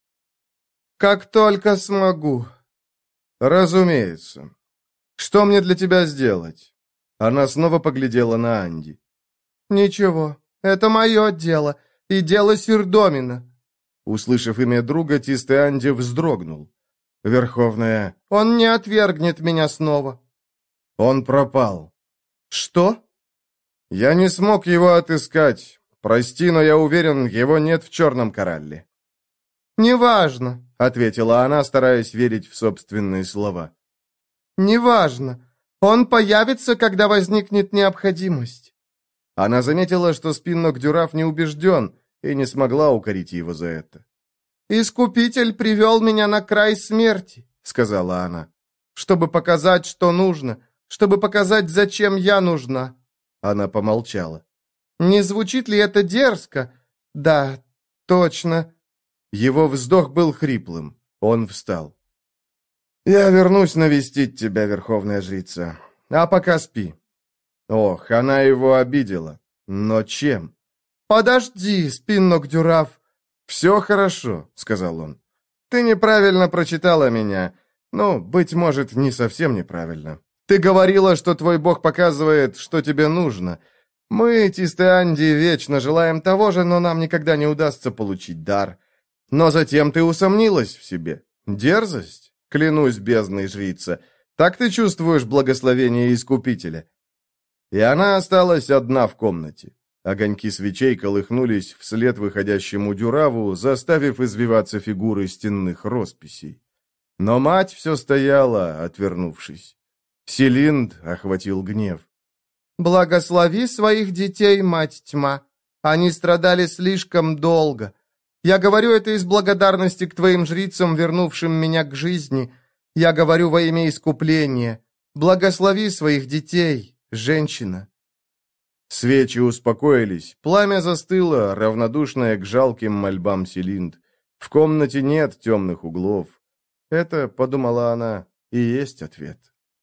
«Как только смогу». «Разумеется. Что мне для тебя сделать?» Она снова поглядела на Анди. «Ничего, это мое дело, и дело Сирдомина». Услышав имя друга, Тистеанди вздрогнул. «Верховная...» «Он не отвергнет меня снова». «Он пропал». «Что?» «Я не смог его отыскать. Прости, но я уверен, его нет в Черном Коралле». «Неважно», — ответила она, стараясь верить в собственные слова. «Неважно. Он появится, когда возникнет необходимость». Она заметила, что Спиннок Дюраф не убежден, и не смогла укорить его за это. «Искупитель привел меня на край смерти», — сказала она, «чтобы показать, что нужно, чтобы показать, зачем я нужна». Она помолчала. «Не звучит ли это дерзко?» «Да, точно». Его вздох был хриплым. Он встал. «Я вернусь навестить тебя, верховная жрица. А пока спи». Ох, она его обидела. Но чем? «Подожди, Спиннок Дюраф». «Все хорошо», — сказал он. «Ты неправильно прочитала меня. Ну, быть может, не совсем неправильно. Ты говорила, что твой бог показывает, что тебе нужно. Мы, Тистеанди, вечно желаем того же, но нам никогда не удастся получить дар. Но затем ты усомнилась в себе. Дерзость? Клянусь бездной жрица. Так ты чувствуешь благословение Искупителя?» И она осталась одна в комнате. Огоньки свечей колыхнулись вслед выходящему Дюраву, заставив извиваться фигуры стенных росписей. Но мать все стояла, отвернувшись. Селинд охватил гнев. «Благослови своих детей, мать тьма. Они страдали слишком долго. Я говорю это из благодарности к твоим жрицам, вернувшим меня к жизни. Я говорю во имя искупления. Благослови своих детей, женщина». Свечи успокоились, пламя застыло, равнодушное к жалким мольбам Селинд. В комнате нет темных углов. Это, подумала она, и есть ответ.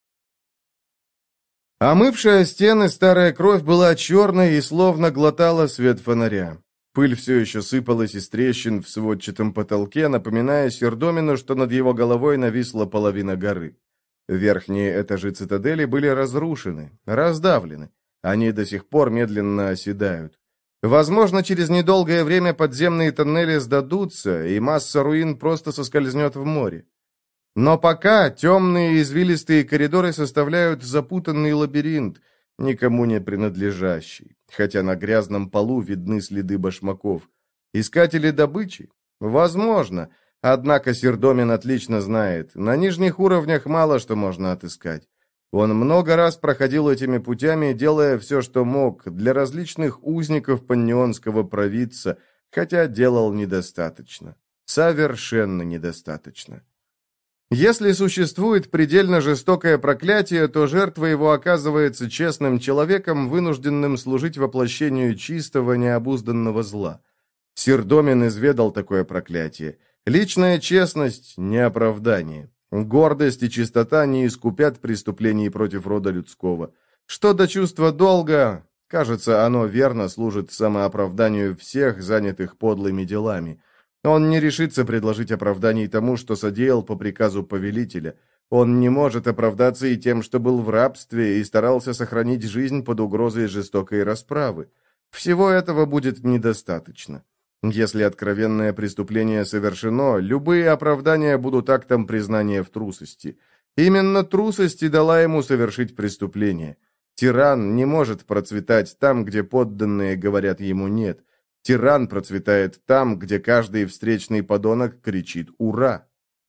Омывшая стены старая кровь была черной и словно глотала свет фонаря. Пыль все еще сыпалась из трещин в сводчатом потолке, напоминая Сердомину, что над его головой нависла половина горы. Верхние этажи цитадели были разрушены, раздавлены. Они до сих пор медленно оседают. Возможно, через недолгое время подземные тоннели сдадутся, и масса руин просто соскользнет в море. Но пока темные извилистые коридоры составляют запутанный лабиринт, никому не принадлежащий, хотя на грязном полу видны следы башмаков. Искатели добычи? Возможно, однако Сердомин отлично знает, на нижних уровнях мало что можно отыскать. Он много раз проходил этими путями, делая все, что мог, для различных узников паннионского провидца, хотя делал недостаточно. Совершенно недостаточно. Если существует предельно жестокое проклятие, то жертва его оказывается честным человеком, вынужденным служить воплощению чистого, необузданного зла. Сердомин изведал такое проклятие. Личная честность – не оправдание. Гордость и чистота не искупят преступлений против рода людского. Что до чувства долга, кажется, оно верно служит самооправданию всех, занятых подлыми делами. Он не решится предложить оправданий тому, что содеял по приказу повелителя. Он не может оправдаться и тем, что был в рабстве и старался сохранить жизнь под угрозой жестокой расправы. Всего этого будет недостаточно. Если откровенное преступление совершено, любые оправдания будут актом признания в трусости. Именно трусость и дала ему совершить преступление. Тиран не может процветать там, где подданные говорят ему «нет». Тиран процветает там, где каждый встречный подонок кричит «Ура!».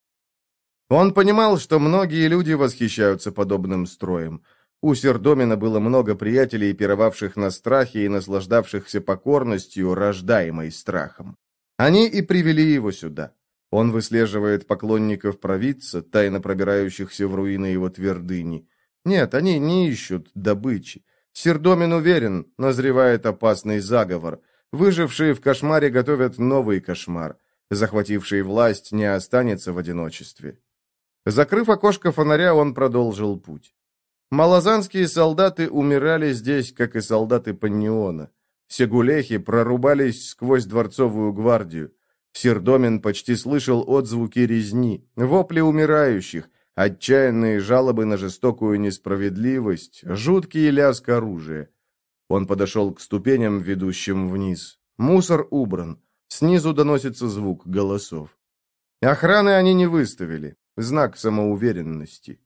Он понимал, что многие люди восхищаются подобным строем. У Сердомина было много приятелей, пировавших на страхе и наслаждавшихся покорностью, рождаемой страхом. Они и привели его сюда. Он выслеживает поклонников провидца, тайно пробирающихся в руины его твердыни. Нет, они не ищут добычи. Сердомин уверен, назревает опасный заговор. Выжившие в кошмаре готовят новый кошмар. Захвативший власть не останется в одиночестве. Закрыв окошко фонаря, он продолжил путь. Малозанские солдаты умирали здесь, как и солдаты Панниона. Сегулехи прорубались сквозь дворцовую гвардию. Сердомин почти слышал отзвуки резни, вопли умирающих, отчаянные жалобы на жестокую несправедливость, жуткий лязг оружия. Он подошел к ступеням, ведущим вниз. Мусор убран. Снизу доносится звук голосов. Охраны они не выставили. Знак самоуверенности.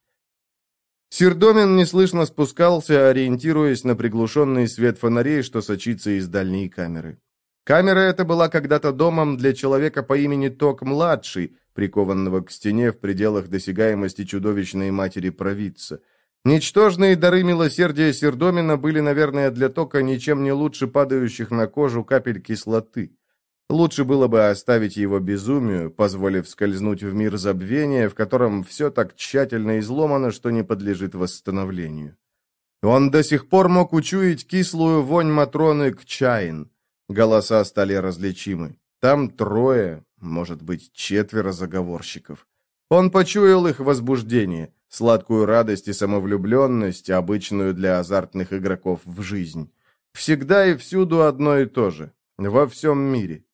Сердомин неслышно спускался, ориентируясь на приглушенный свет фонарей, что сочится из дальней камеры. Камера эта была когда-то домом для человека по имени Ток-младший, прикованного к стене в пределах досягаемости чудовищной матери провидца. Ничтожные дары милосердия Сердомина были, наверное, для Тока ничем не лучше падающих на кожу капель кислоты. Лучше было бы оставить его безумию, позволив скользнуть в мир забвения, в котором все так тщательно изломано, что не подлежит восстановлению. Он до сих пор мог учуять кислую вонь Матроны Кчаин. Голоса стали различимы. Там трое, может быть, четверо заговорщиков. Он почуял их возбуждение, сладкую радость и самовлюбленность, обычную для азартных игроков в жизнь. Всегда и всюду одно и то же. Во всем мире.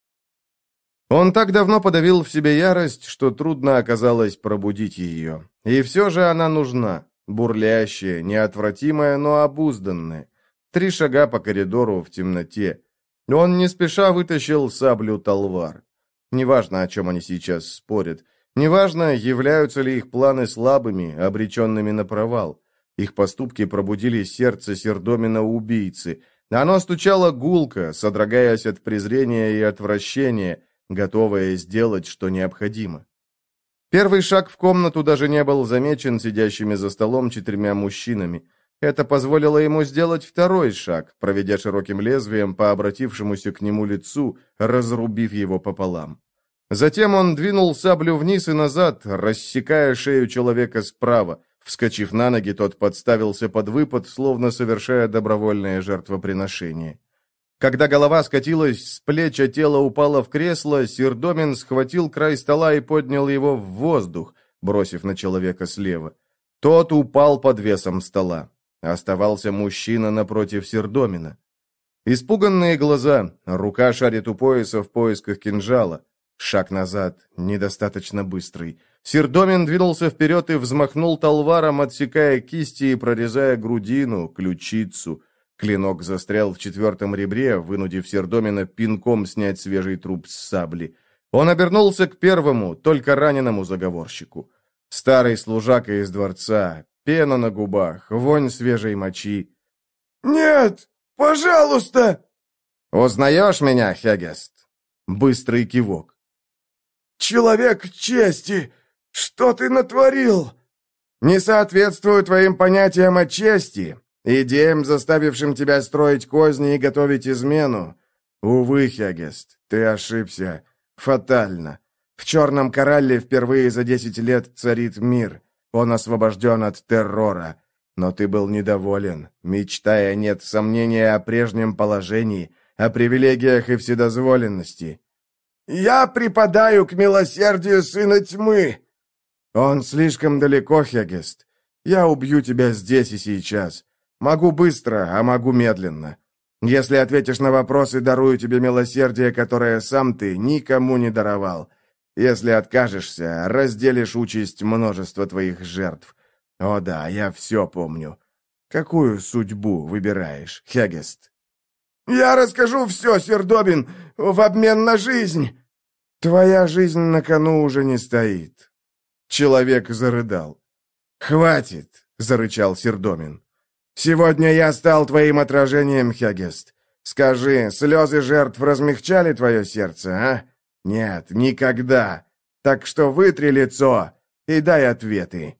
Он так давно подавил в себе ярость, что трудно оказалось пробудить ее. И все же она нужна. Бурлящая, неотвратимая, но обузданная. Три шага по коридору в темноте. Он не спеша вытащил саблю Талвар. Неважно, о чем они сейчас спорят. Неважно, являются ли их планы слабыми, обреченными на провал. Их поступки пробудили сердце Сердомина-убийцы. Оно стучало гулко, содрогаясь от презрения и отвращения, готовое сделать, что необходимо. Первый шаг в комнату даже не был замечен сидящими за столом четырьмя мужчинами. Это позволило ему сделать второй шаг, проведя широким лезвием по обратившемуся к нему лицу, разрубив его пополам. Затем он двинул саблю вниз и назад, рассекая шею человека справа. Вскочив на ноги, тот подставился под выпад, словно совершая добровольное жертвоприношение. Когда голова скатилась с плеч, а тело упало в кресло, Сирдомин схватил край стола и поднял его в воздух, бросив на человека слева. Тот упал под весом стола. Оставался мужчина напротив Сирдомина. Испуганные глаза, рука шарит у пояса в поисках кинжала. Шаг назад, недостаточно быстрый. Сирдомин двинулся вперед и взмахнул талваром, отсекая кисти и прорезая грудину, ключицу. Клинок застрял в четвертом ребре, вынудив Сирдомина пинком снять свежий труп с сабли. Он обернулся к первому, только раненому заговорщику. Старый служака из дворца, пена на губах, вонь свежей мочи. «Нет, пожалуйста!» «Узнаешь меня, Хегест?» Быстрый кивок. «Человек чести! Что ты натворил?» «Не соответствую твоим понятиям о чести, идеям, заставившим тебя строить козни и готовить измену. Увы, Хегест, ты ошибся. Фатально. В Черном Коралле впервые за десять лет царит мир. Он освобожден от террора. Но ты был недоволен, мечтая, нет сомнения, о прежнем положении, о привилегиях и вседозволенности». «Я припадаю к милосердию сына тьмы!» «Он слишком далеко, Хегест. Я убью тебя здесь и сейчас. Могу быстро, а могу медленно. Если ответишь на вопросы, дарую тебе милосердие, которое сам ты никому не даровал. Если откажешься, разделишь участь множества твоих жертв. О да, я все помню. Какую судьбу выбираешь, Хегест?» «Я расскажу все, Сирдомин, в обмен на жизнь!» «Твоя жизнь на кону уже не стоит». Человек зарыдал. «Хватит!» — зарычал Сирдомин. «Сегодня я стал твоим отражением, Хегест. Скажи, слезы жертв размягчали твое сердце, а? Нет, никогда. Так что вытри лицо и дай ответы».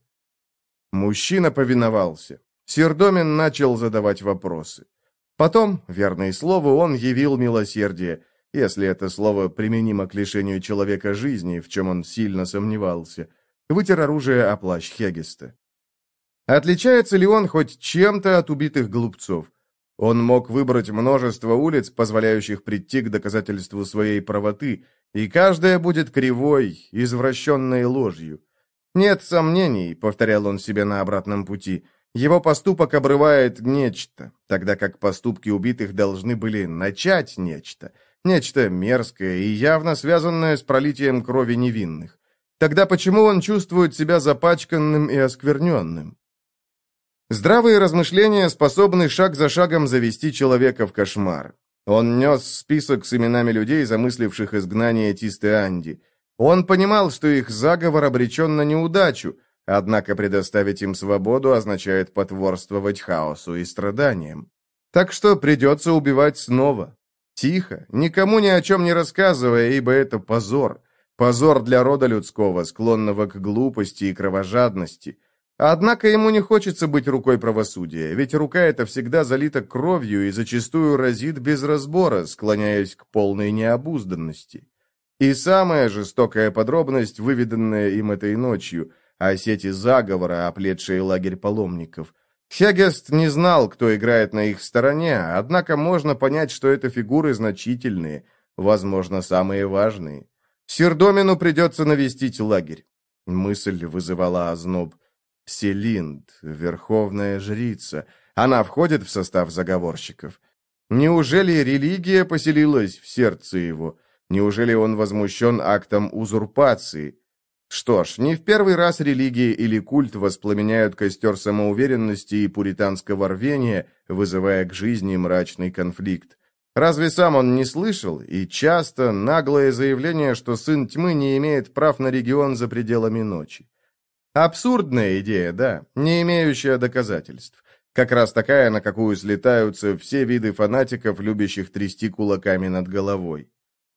Мужчина повиновался. Сирдомин начал задавать вопросы. Потом, верное слово, он явил милосердие, если это слово применимо к лишению человека жизни, в чем он сильно сомневался. Вытер оружие о плащ Хегеста. Отличается ли он хоть чем-то от убитых глупцов? Он мог выбрать множество улиц, позволяющих прийти к доказательству своей правоты, и каждая будет кривой, извращенной ложью. «Нет сомнений», — повторял он себе на обратном пути, — «его поступок обрывает нечто, тогда как поступки убитых должны были начать нечто, нечто мерзкое и явно связанное с пролитием крови невинных. Тогда почему он чувствует себя запачканным и оскверненным?» Здравые размышления способны шаг за шагом завести человека в кошмар. Он нес список с именами людей, замысливших изгнание Тисты Анди. Он понимал, что их заговор обречен на неудачу, однако предоставить им свободу означает потворствовать хаосу и страданиям. Так что придется убивать снова. Тихо, никому ни о чем не рассказывая, ибо это позор. Позор для рода людского, склонного к глупости и кровожадности. Однако ему не хочется быть рукой правосудия, ведь рука эта всегда залита кровью и зачастую разит без разбора, склоняясь к полной необузданности. И самая жестокая подробность, выведанная им этой ночью, о сети заговора, оплетшей лагерь паломников. Хегест не знал, кто играет на их стороне, однако можно понять, что это фигуры значительные, возможно, самые важные. Сирдомину придется навестить лагерь. Мысль вызывала озноб. Селинд, верховная жрица. Она входит в состав заговорщиков. Неужели религия поселилась в сердце его? Неужели он возмущен актом узурпации? Что ж, не в первый раз религия или культ воспламеняют костер самоуверенности и пуританского рвения, вызывая к жизни мрачный конфликт. Разве сам он не слышал, и часто, наглое заявление, что сын тьмы не имеет прав на регион за пределами ночи? Абсурдная идея, да, не имеющая доказательств. Как раз такая, на какую слетаются все виды фанатиков, любящих трясти кулаками над головой.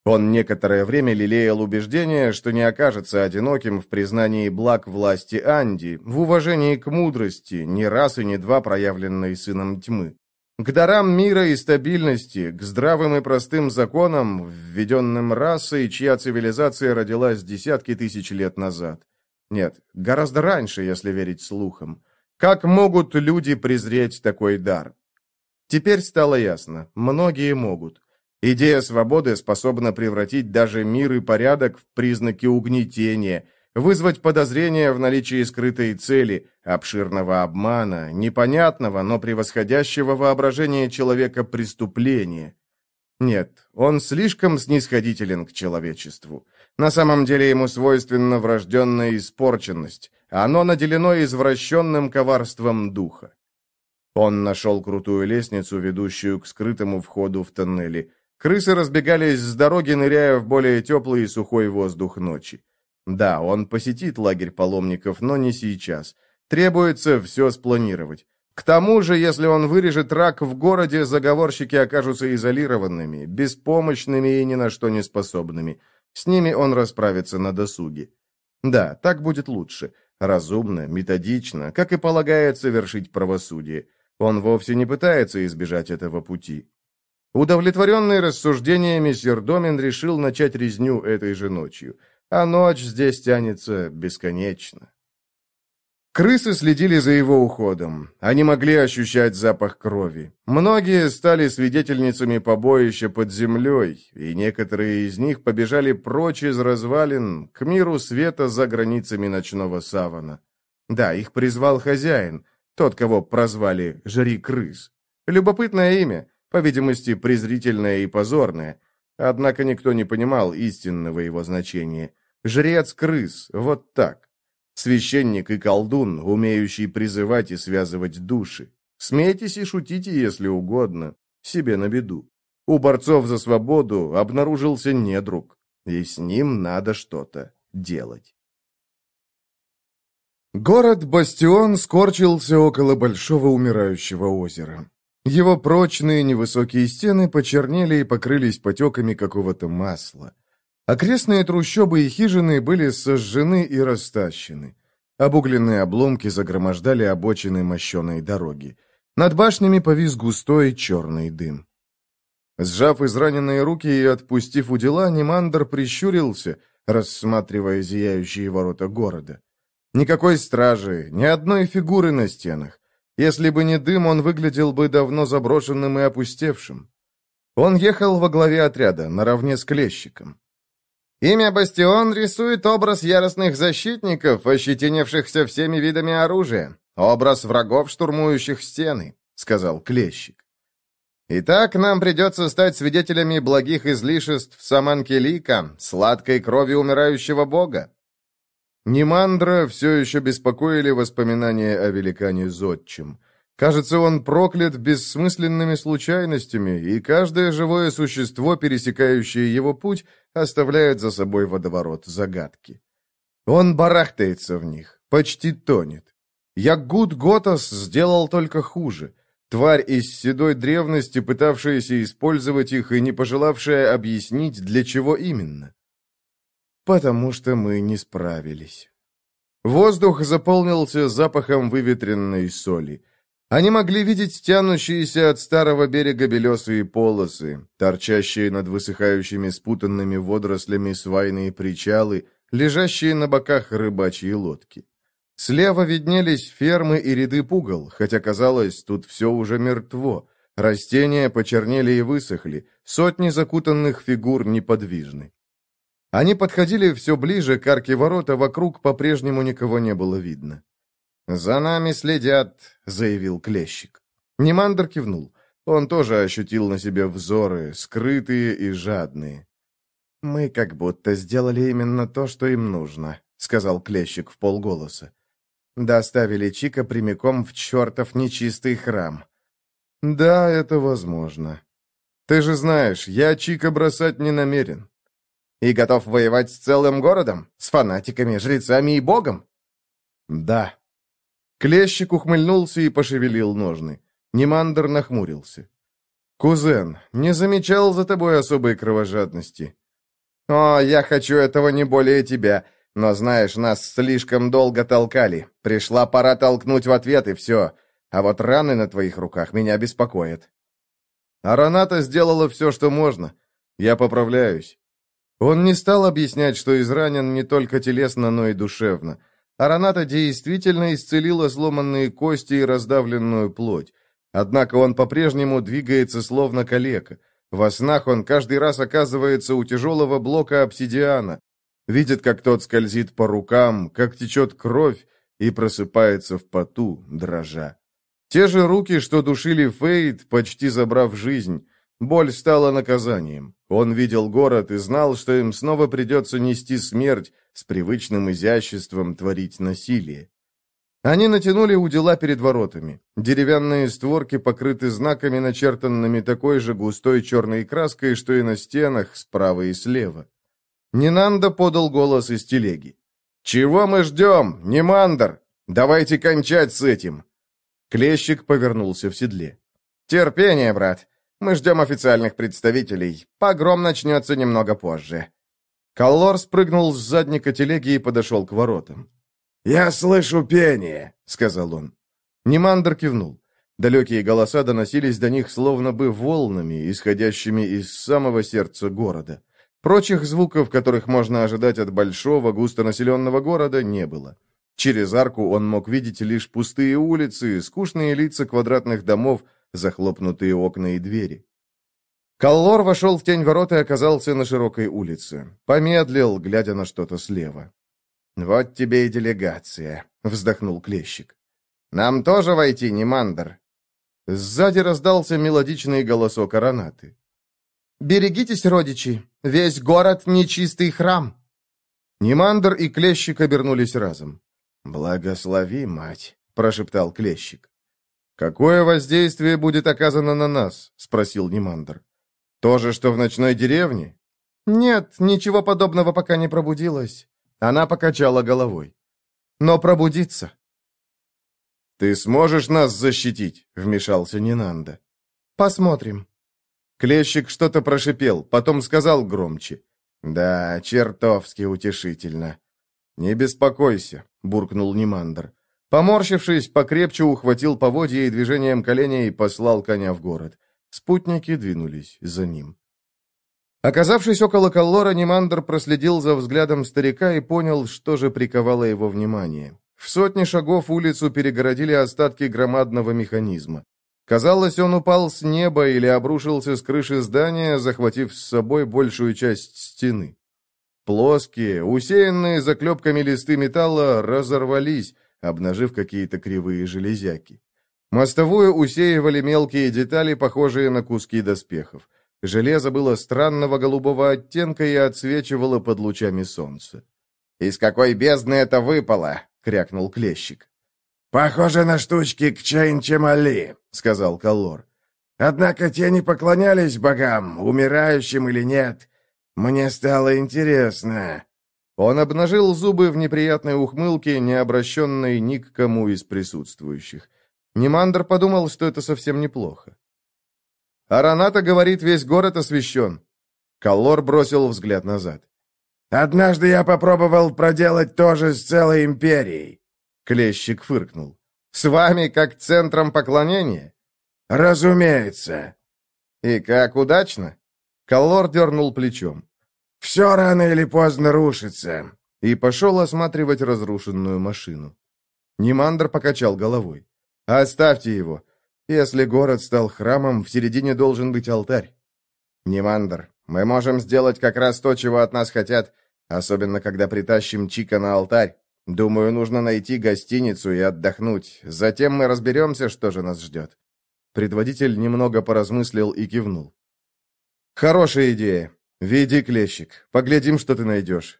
Он некоторое время лелеял убеждение, что не окажется одиноким в признании благ власти Анди, в уважении к мудрости, ни раз и ни два проявленной сыном тьмы, к дарам мира и стабильности, к здравым и простым законам, введенным расой, чья цивилизация родилась десятки тысяч лет назад. Нет, гораздо раньше, если верить слухам. Как могут люди презреть такой дар? Теперь стало ясно, многие могут. Идея свободы способна превратить даже мир и порядок в признаки угнетения, вызвать подозрения в наличии скрытой цели, обширного обмана, непонятного, но превосходящего воображение человека преступления. Нет, он слишком снисходителен к человечеству. На самом деле ему свойственна врожденная испорченность, а оно наделено извращенным коварством духа. Он нашел крутую лестницу, ведущую к скрытому входу в тоннели. Крысы разбегались с дороги, ныряя в более теплый и сухой воздух ночи. Да, он посетит лагерь паломников, но не сейчас. Требуется все спланировать. К тому же, если он вырежет рак в городе, заговорщики окажутся изолированными, беспомощными и ни на что не способными. С ними он расправится на досуге. Да, так будет лучше. Разумно, методично, как и полагается вершить правосудие. Он вовсе не пытается избежать этого пути. Удовлетворенный рассуждениями, Сердомин решил начать резню этой же ночью. А ночь здесь тянется бесконечно. Крысы следили за его уходом. Они могли ощущать запах крови. Многие стали свидетельницами побоища под землей, и некоторые из них побежали прочь из развалин к миру света за границами ночного савана. Да, их призвал хозяин, тот, кого прозвали «Жри крыс». Любопытное имя, по видимости, презрительное и позорное. Однако никто не понимал истинного его значения. Жрец крыс, вот так. Священник и колдун, умеющий призывать и связывать души. Смейтесь и шутите, если угодно, себе на беду. У борцов за свободу обнаружился недруг, и с ним надо что-то делать. Город-бастион скорчился около большого умирающего озера. Его прочные невысокие стены почернели и покрылись потеками какого-то масла. Окрестные трущобы и хижины были сожжены и растащены. Обугленные обломки загромождали обочины мощеной дороги. Над башнями повис густой черный дым. Сжав израненные руки и отпустив удила, Нимандр прищурился, рассматривая зияющие ворота города. Никакой стражи, ни одной фигуры на стенах. Если бы не дым, он выглядел бы давно заброшенным и опустевшим. Он ехал во главе отряда, наравне с клещиком. Имя «Бастион» рисует образ яростных защитников, ощетинившихся всеми видами оружия, образ врагов, штурмующих стены, — сказал клещик. Итак, нам придется стать свидетелями благих излишеств Саманкелика, сладкой крови умирающего бога. Нимандра все еще беспокоили воспоминания о великане Зодчем. Кажется, он проклят бессмысленными случайностями, и каждое живое существо, пересекающее его путь, оставляет за собой водоворот загадки. Он барахтается в них, почти тонет. Яггут Готас сделал только хуже. Тварь из седой древности, пытавшаяся использовать их и не пожелавшая объяснить, для чего именно. Потому что мы не справились. Воздух заполнился запахом выветренной соли. Они могли видеть тянущиеся от старого берега белесые полосы, торчащие над высыхающими спутанными водорослями свайные причалы, лежащие на боках рыбачьи лодки. Слева виднелись фермы и ряды пугал, хотя, казалось, тут все уже мертво. Растения почернели и высохли, сотни закутанных фигур неподвижны. Они подходили все ближе к арке ворота, вокруг по-прежнему никого не было видно. «За нами следят», — заявил клещик. Нимандр кивнул. Он тоже ощутил на себе взоры, скрытые и жадные. «Мы как будто сделали именно то, что им нужно», — сказал клещик вполголоса. «Доставили Чика прямиком в чертов нечистый храм». «Да, это возможно. Ты же знаешь, я Чика бросать не намерен». «И готов воевать с целым городом? С фанатиками, жрецами и богом?» «Да». Клещик ухмыльнулся и пошевелил ножны. Нимандр нахмурился. «Кузен, не замечал за тобой особой кровожадности. «О, я хочу этого не более тебя. Но, знаешь, нас слишком долго толкали. Пришла пора толкнуть в ответ, и все. А вот раны на твоих руках меня беспокоят». Араната сделала все, что можно. Я поправляюсь. Он не стал объяснять, что изранен не только телесно, но и душевно. Араната действительно исцелила сломанные кости и раздавленную плоть. Однако он по-прежнему двигается словно калека. Во снах он каждый раз оказывается у тяжелого блока обсидиана, видит, как тот скользит по рукам, как течет кровь, и просыпается в поту, дрожа. Те же руки, что душили Фейд, почти забрав жизнь. Боль стала наказанием. Он видел город и знал, что им снова придется нести смерть, с привычным изяществом творить насилие. Они натянули удила перед воротами. Деревянные створки покрыты знаками, начертанными такой же густой черной краской, что и на стенах справа и слева. Нинанда подал голос из телеги. «Чего мы ждем, Нимандр? Давайте кончать с этим!» Клещик повернулся в седле. «Терпение, брат. Мы ждем официальных представителей. Погром начнется немного позже». Каллор спрыгнул с задника телеги и подошел к воротам. «Я слышу пение», — сказал он. Нимандр кивнул. Далекие голоса доносились до них словно бы волнами, исходящими из самого сердца города. Прочих звуков, которых можно ожидать от большого, густонаселенного города, не было. Через арку он мог видеть лишь пустые улицы, скучные лица квадратных домов, захлопнутые окна и двери. Каллор вошел в тень ворот и оказался на широкой улице. Помедлил, глядя на что-то слева. «Вот тебе и делегация», — вздохнул Клещик. «Нам тоже войти, Нимандр?» Сзади раздался мелодичный голосок Аранаты. «Берегитесь, родичи, весь город — нечистый храм». Нимандр и Клещик обернулись разом. «Благослови, мать», — прошептал Клещик. «Какое воздействие будет оказано на нас?» — спросил Нимандр. «То же, что в ночной деревне?» «Нет, ничего подобного пока не пробудилось». Она покачала головой. «Но пробудится». «Ты сможешь нас защитить?» — вмешался Нинанда. «Посмотрим». Клещик что-то прошипел, потом сказал громче. «Да, чертовски утешительно». «Не беспокойся», — буркнул Нимандр. Поморщившись, покрепче ухватил поводья и движением коленей послал коня в город. Спутники двинулись за ним. Оказавшись около Каллора, Нимандр проследил за взглядом старика и понял, что же приковало его внимание. В сотне шагов улицу перегородили остатки громадного механизма. Казалось, он упал с неба или обрушился с крыши здания, захватив с собой большую часть стены. Плоские, усеянные заклепками листы металла разорвались, обнажив какие-то кривые железяки. Мостовую усеивали мелкие детали, похожие на куски доспехов. Железо было странного голубого оттенка и отсвечивало под лучами солнца. «Из какой бездны это выпало?» — крякнул Клещик. «Похоже на штучки к Чейн-Чемали», — сказал Каллор. «Однако те не поклонялись богам, умирающим или нет. Мне стало интересно». Он обнажил зубы в неприятной ухмылке, не обращенной ни к кому из присутствующих. Нимандр подумал, что это совсем неплохо. «Араната говорит, весь город освящен». Каллор бросил взгляд назад. «Однажды я попробовал проделать то же с целой империей». Клещик фыркнул. «С вами как центром поклонения?» «Разумеется». «И как удачно?» Каллор дернул плечом. «Все рано или поздно рушится». И пошел осматривать разрушенную машину. Нимандр покачал головой. «Оставьте его. Если город стал храмом, в середине должен быть алтарь». «Нимандр, мы можем сделать как раз то, чего от нас хотят, особенно когда притащим Чика на алтарь. Думаю, нужно найти гостиницу и отдохнуть. Затем мы разберемся, что же нас ждет». Предводитель немного поразмыслил и кивнул. «Хорошая идея. Веди, Клещик. Поглядим, что ты найдешь».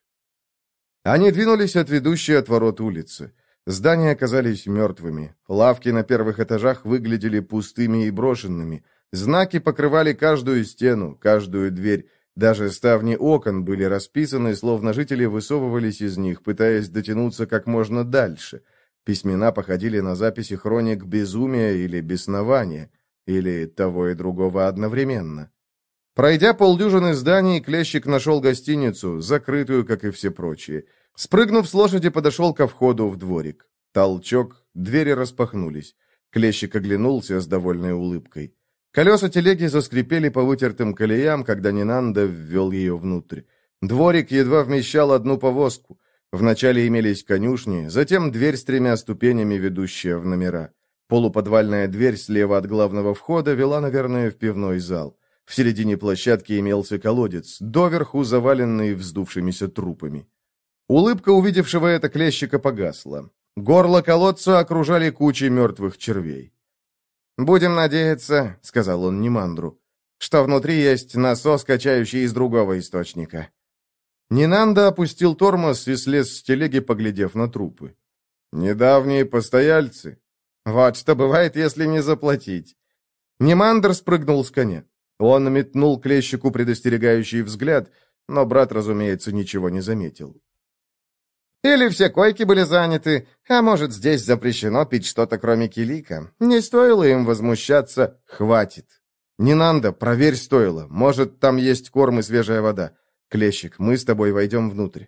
Они двинулись от ведущей от ворот улицы. Здания оказались мертвыми. Лавки на первых этажах выглядели пустыми и брошенными. Знаки покрывали каждую стену, каждую дверь. Даже ставни окон были расписаны, словно жители высовывались из них, пытаясь дотянуться как можно дальше. Письмена походили на записи хроник безумия или беснования, или того и другого одновременно. Пройдя полдюжины зданий, Клещик нашел гостиницу, закрытую, как и все прочие. Спрыгнув с лошади, подошел ко входу в дворик. Толчок, двери распахнулись. Клещик оглянулся с довольной улыбкой. Колеса телеги заскрипели по вытертым колеям, когда Нинанда ввел ее внутрь. Дворик едва вмещал одну повозку. Вначале имелись конюшни, затем дверь с тремя ступенями, ведущая в номера. Полуподвальная дверь слева от главного входа вела, наверное, в пивной зал. В середине площадки имелся колодец, доверху заваленный вздувшимися трупами. Улыбка увидевшего это Клещика погасла. Горло колодца окружали кучи мертвых червей. «Будем надеяться», — сказал он Нимандру, — «что внутри есть насос, качающий из другого источника». Нинанда опустил тормоз и слез с телеги, поглядев на трупы. «Недавние постояльцы. Вот что бывает, если не заплатить». Нимандр спрыгнул с коня. Он метнул Клещику предостерегающий взгляд, но брат, разумеется, ничего не заметил. «Или все койки были заняты, а может, здесь запрещено пить что-то, кроме килика. Не стоило им возмущаться. Хватит. Нинанда, проверь стоило. Может, там есть корм и свежая вода. Клещик, мы с тобой войдем внутрь».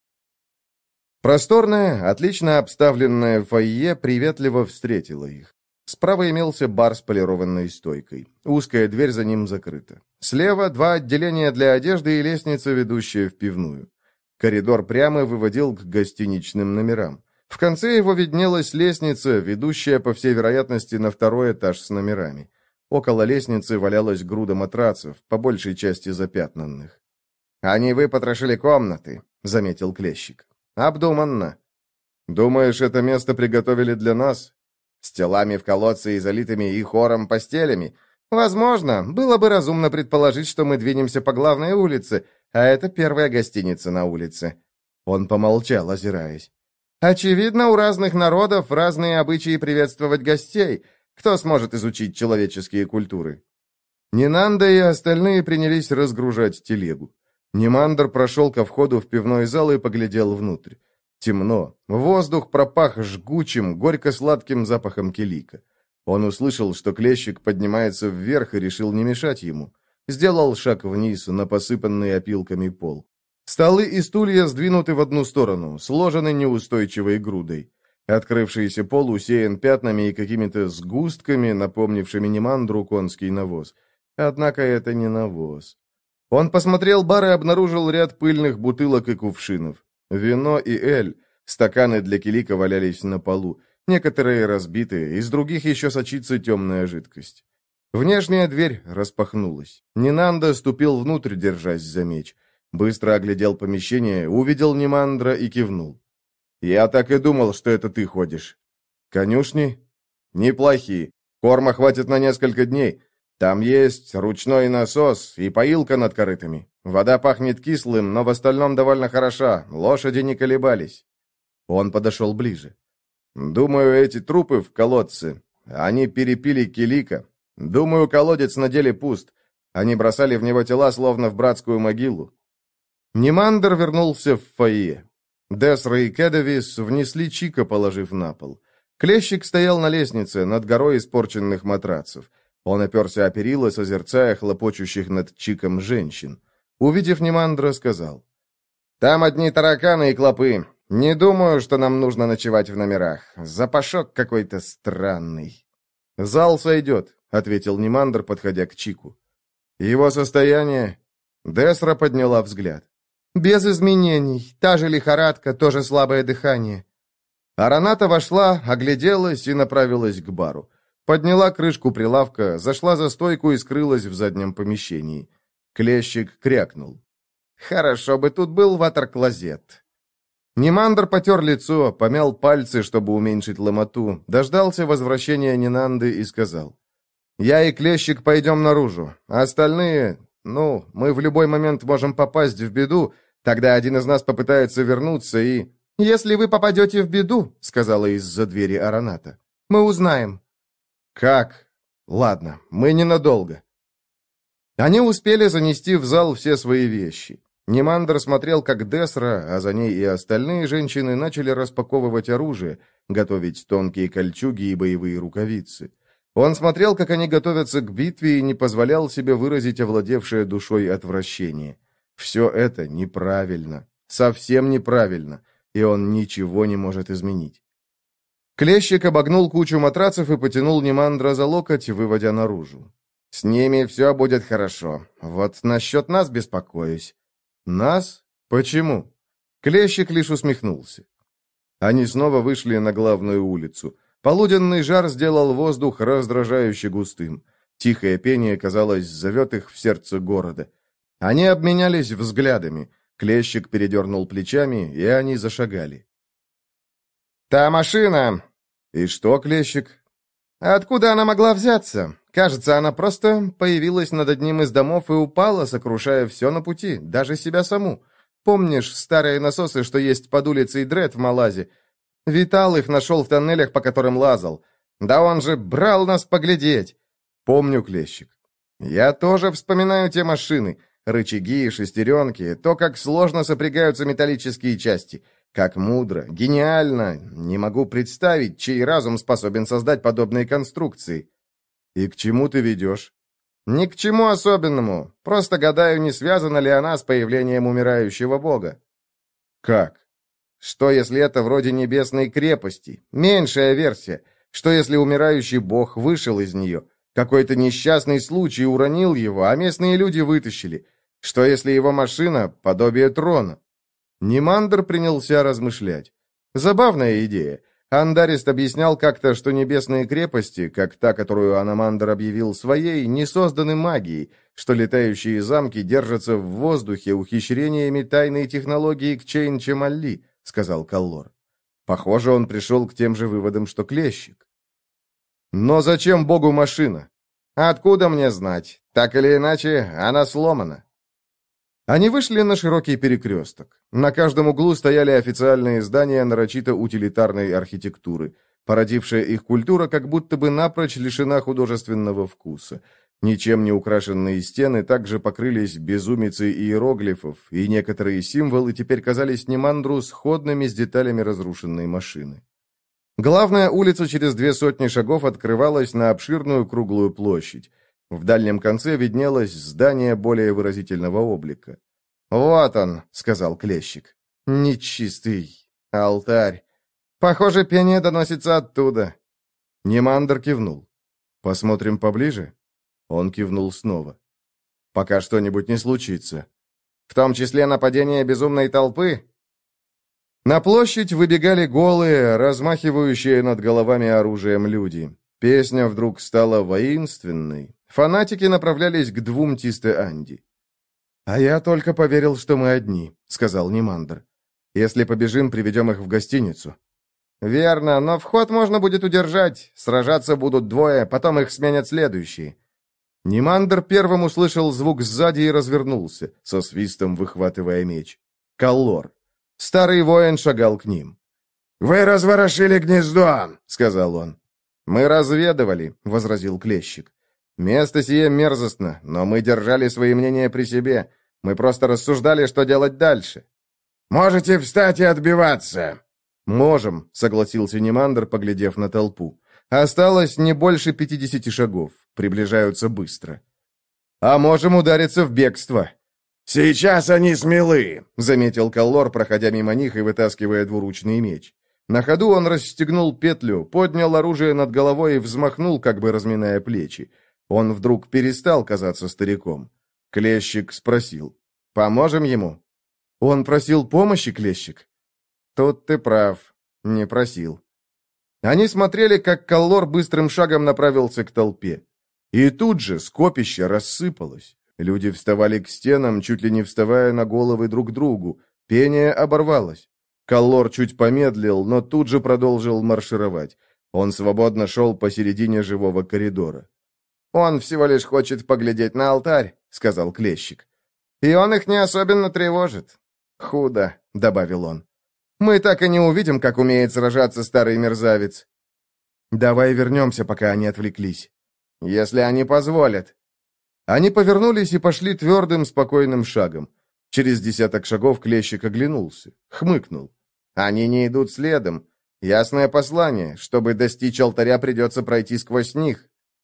Просторное, отлично обставленное фойе приветливо встретило их. Справа имелся бар с полированной стойкой. Узкая дверь за ним закрыта. Слева два отделения для одежды и лестница, ведущая в пивную. Коридор прямо выводил к гостиничным номерам. В конце его виднелась лестница, ведущая, по всей вероятности, на второй этаж с номерами. Около лестницы валялась груда матрацев, по большей части запятнанных. «Они выпотрошили комнаты», — заметил Клещик. «Обдуманно». «Думаешь, это место приготовили для нас?» «С телами в колодце и залитыми и хором постелями? Возможно, было бы разумно предположить, что мы двинемся по главной улице, а это первая гостиница на улице». Он помолчал, озираясь. «Очевидно, у разных народов разные обычаи приветствовать гостей. Кто сможет изучить человеческие культуры?» Нинанда и остальные принялись разгружать телегу. Нимандр прошел ко входу в пивной зал и поглядел внутрь. Темно. Воздух пропах жгучим, горько-сладким запахом килика. Он услышал, что Клещик поднимается вверх и решил не мешать ему. Сделал шаг вниз на посыпанный опилками пол. Столы и стулья сдвинуты в одну сторону, сложены неустойчивой грудой. Открывшийся пол усеян пятнами и какими-то сгустками, напомнившими Нимандру конский навоз. Однако это не навоз. Он посмотрел бар и обнаружил ряд пыльных бутылок и кувшинов. Вино и эль, стаканы для килика валялись на полу, некоторые разбиты, из других еще сочится темная жидкость. Внешняя дверь распахнулась. Нинанда ступил внутрь, держась за меч. Быстро оглядел помещение, увидел Нимандра и кивнул. «Я так и думал, что это ты ходишь». «Конюшни?» «Неплохие. Корма хватит на несколько дней. Там есть ручной насос и поилка над корытами. Вода пахнет кислым, но в остальном довольно хороша. Лошади не колебались». Он подошел ближе. «Думаю, эти трупы в колодце. Они перепили килика. Думаю, колодец на деле пуст. Они бросали в него тела, словно в братскую могилу». Нимандр вернулся в фойе. Десра и Кедовис внесли Чика, положив на пол. Клещик стоял на лестнице, над горой испорченных матрацев. Он оперся о перила, созерцая хлопочущих над Чиком женщин. Увидев Нимандра, сказал: «Там одни тараканы и клопы. Не думаю, что нам нужно ночевать в номерах. Запашок какой-то странный». «Зал сойдет», — ответил Нимандр, подходя к Чику. «Его состояние...» Десра подняла взгляд. «Без изменений. Та же лихорадка, тоже слабое дыхание». Араната вошла, огляделась и направилась к бару. Подняла крышку прилавка, зашла за стойку и скрылась в заднем помещении. Клещик крякнул. «Хорошо бы тут был ватер-клозет». Нимандр потер лицо, помял пальцы, чтобы уменьшить ломоту, дождался возвращения Нинанды и сказал: «Я и Клещик пойдем наружу, а остальные, ну, мы в любой момент можем попасть в беду, тогда один из нас попытается вернуться и...» «Если вы попадете в беду, — сказала из-за двери Араната, — мы узнаем». «Как? Ладно, мы ненадолго». Они успели занести в зал все свои вещи. Нимандр смотрел, как Десра, а за ней и остальные женщины начали распаковывать оружие, готовить тонкие кольчуги и боевые рукавицы. Он смотрел, как они готовятся к битве, и не позволял себе выразить овладевшее душой отвращение. Все это неправильно, совсем неправильно, и он ничего не может изменить. Клещик обогнул кучу матрацев и потянул Немандра за локоть, выводя наружу. «С ними все будет хорошо. Вот насчет нас беспокоюсь». «Нас? Почему?» Клещик лишь усмехнулся. Они снова вышли на главную улицу. Полуденный жар сделал воздух раздражающе густым. Тихое пение, казалось, зовет их в сердце города. Они обменялись взглядами. Клещик передернул плечами, и они зашагали. «Та машина!» «И что, Клещик?» «Откуда она могла взяться? Кажется, она просто появилась над одним из домов и упала, сокрушая все на пути, даже себя саму. Помнишь старые насосы, что есть под улицей Дред в Малазе? Витал их нашел в тоннелях, по которым лазал. Да он же брал нас поглядеть!» «Помню, Клещик. Я тоже вспоминаю те машины. Рычаги, шестеренки, то, как сложно сопрягаются металлические части. Как мудро, гениально. Не могу представить, чей разум способен создать подобные конструкции. И к чему ты ведешь? Ни к чему особенному. Просто гадаю, не связана ли она с появлением умирающего бога. Как? Что, если это вроде небесной крепости? Меньшая версия. Что, если умирающий бог вышел из нее? Какой-то несчастный случай уронил его, а местные люди вытащили. Что, если его машина — подобие трона? Немандр принялся размышлять. Забавная идея. Андарист объяснял как-то, что небесные крепости, как та, которую Аномандр объявил своей, не созданы магией, что летающие замки держатся в воздухе ухищрениями тайной технологии Кчейн-Чемалли, сказал Каллор. Похоже, он пришел к тем же выводам, что Клещик. Но зачем богу машина? Откуда мне знать? Так или иначе, она сломана. Они вышли на широкий перекресток. На каждом углу стояли официальные здания нарочито утилитарной архитектуры. Породившая их культура как будто бы напрочь лишена художественного вкуса. Ничем не украшенные стены также покрылись безумицей иероглифов, и некоторые символы теперь казались Немандру сходными с деталями разрушенной машины. Главная улица через две сотни шагов открывалась на обширную круглую площадь. В дальнем конце виднелось здание более выразительного облика. «Вот он», — сказал Клещик. «Нечистый алтарь. Похоже, пение доносится оттуда». Немандр кивнул. «Посмотрим поближе?» Он кивнул снова. «Пока что-нибудь не случится. В том числе нападение безумной толпы?» На площадь выбегали голые, размахивающие над головами оружием люди. Песня вдруг стала воинственной. Фанатики направлялись к двум Тисте-Анди. «А я только поверил, что мы одни», — сказал Немандр. «Если побежим, приведем их в гостиницу». «Верно, но вход можно будет удержать. Сражаться будут двое, потом их сменят следующие». Немандр первым услышал звук сзади и развернулся, со свистом выхватывая меч. Каллор. Старый воин шагал к ним. «Вы разворошили гнездо», — сказал он. «Мы разведывали», — возразил Клещик. «Место сие мерзостно, но мы держали свои мнения при себе. Мы просто рассуждали, что делать дальше». «Можете встать и отбиваться». «Можем», — согласился Немандр, поглядев на толпу. «Осталось не больше пятидесяти шагов. Приближаются быстро». «А можем удариться в бегство». «Сейчас они смелы», — заметил Каллор, проходя мимо них и вытаскивая двуручный меч. На ходу он расстегнул петлю, поднял оружие над головой и взмахнул, как бы разминая плечи. Он вдруг перестал казаться стариком. Клещик спросил: «Поможем ему?» «Он просил помощи, Клещик?» «Тут ты прав. Не просил». Они смотрели, как Каллор быстрым шагом направился к толпе. И тут же скопище рассыпалось. Люди вставали к стенам, чуть ли не вставая на головы друг другу. Пение оборвалось. Каллор чуть помедлил, но тут же продолжил маршировать. Он свободно шел посередине живого коридора. «Он всего лишь хочет поглядеть на алтарь», — сказал Клещик. «И он их не особенно тревожит». «Худо», — добавил он. «Мы так и не увидим, как умеет сражаться старый мерзавец». «Давай вернемся, пока они отвлеклись». «Если они позволят». Они повернулись и пошли твердым, спокойным шагом. Через десяток шагов Клещик оглянулся, хмыкнул. «Они не идут следом. Ясное послание. Чтобы достичь алтаря, придется пройти сквозь них.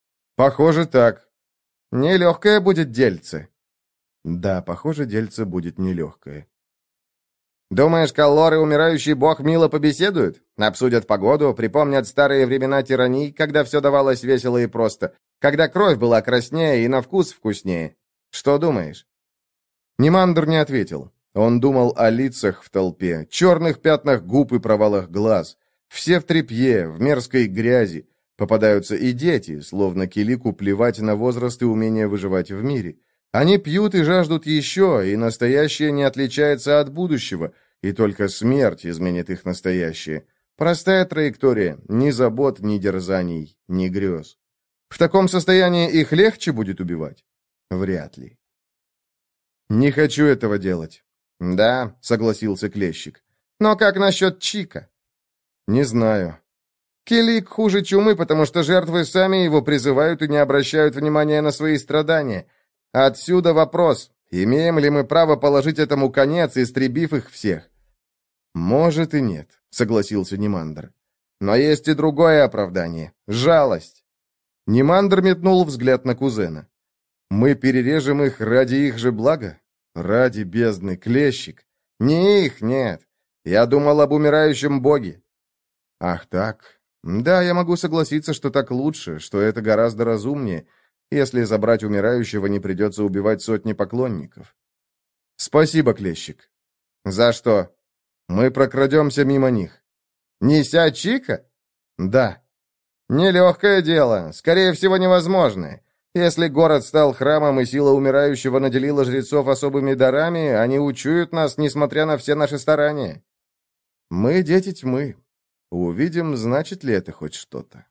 Похоже, так. Нелегкое будет дельце. Да, похоже, дельце будет нелегкое. Думаешь, Каллор и умирающий бог мило побеседуют? Обсудят погоду, припомнят старые времена тираний, когда все давалось весело и просто, когда кровь была краснее и на вкус вкуснее. Что думаешь?» Нимандр не ответил. Он думал о лицах в толпе, черных пятнах губ и провалах глаз. Все в тряпье, в мерзкой грязи. Попадаются и дети, словно Килику плевать на возраст и умение выживать в мире. Они пьют и жаждут еще, и настоящее не отличается от будущего, и только смерть изменит их настоящее. Простая траектория, ни забот, ни дерзаний, ни грез. В таком состоянии их легче будет убивать? Вряд ли. «Не хочу этого делать». «Да», — согласился Клещик. «Но как насчет Чика?» «Не знаю». «Килик хуже чумы, потому что жертвы сами его призывают и не обращают внимания на свои страдания. Отсюда вопрос, имеем ли мы право положить этому конец, истребив их всех?» «Может и нет», — согласился Нимандр. «Но есть и другое оправдание — жалость». Нимандр метнул взгляд на кузена. «Мы перережем их ради их же блага? Ради бездны, Клещик?» «Не их, нет. Я думал об умирающем боге». «Ах так. Да, я могу согласиться, что так лучше, что это гораздо разумнее. Если забрать умирающего, не придется убивать сотни поклонников». «Спасибо, Клещик». «За что?» «Мы прокрадемся мимо них». «Неся Чика?» «Да». «Нелегкое дело, скорее всего, невозможное. Если город стал храмом и сила умирающего наделила жрецов особыми дарами, они учуют нас, несмотря на все наши старания». «Мы дети тьмы. Увидим, значит ли это хоть что-то».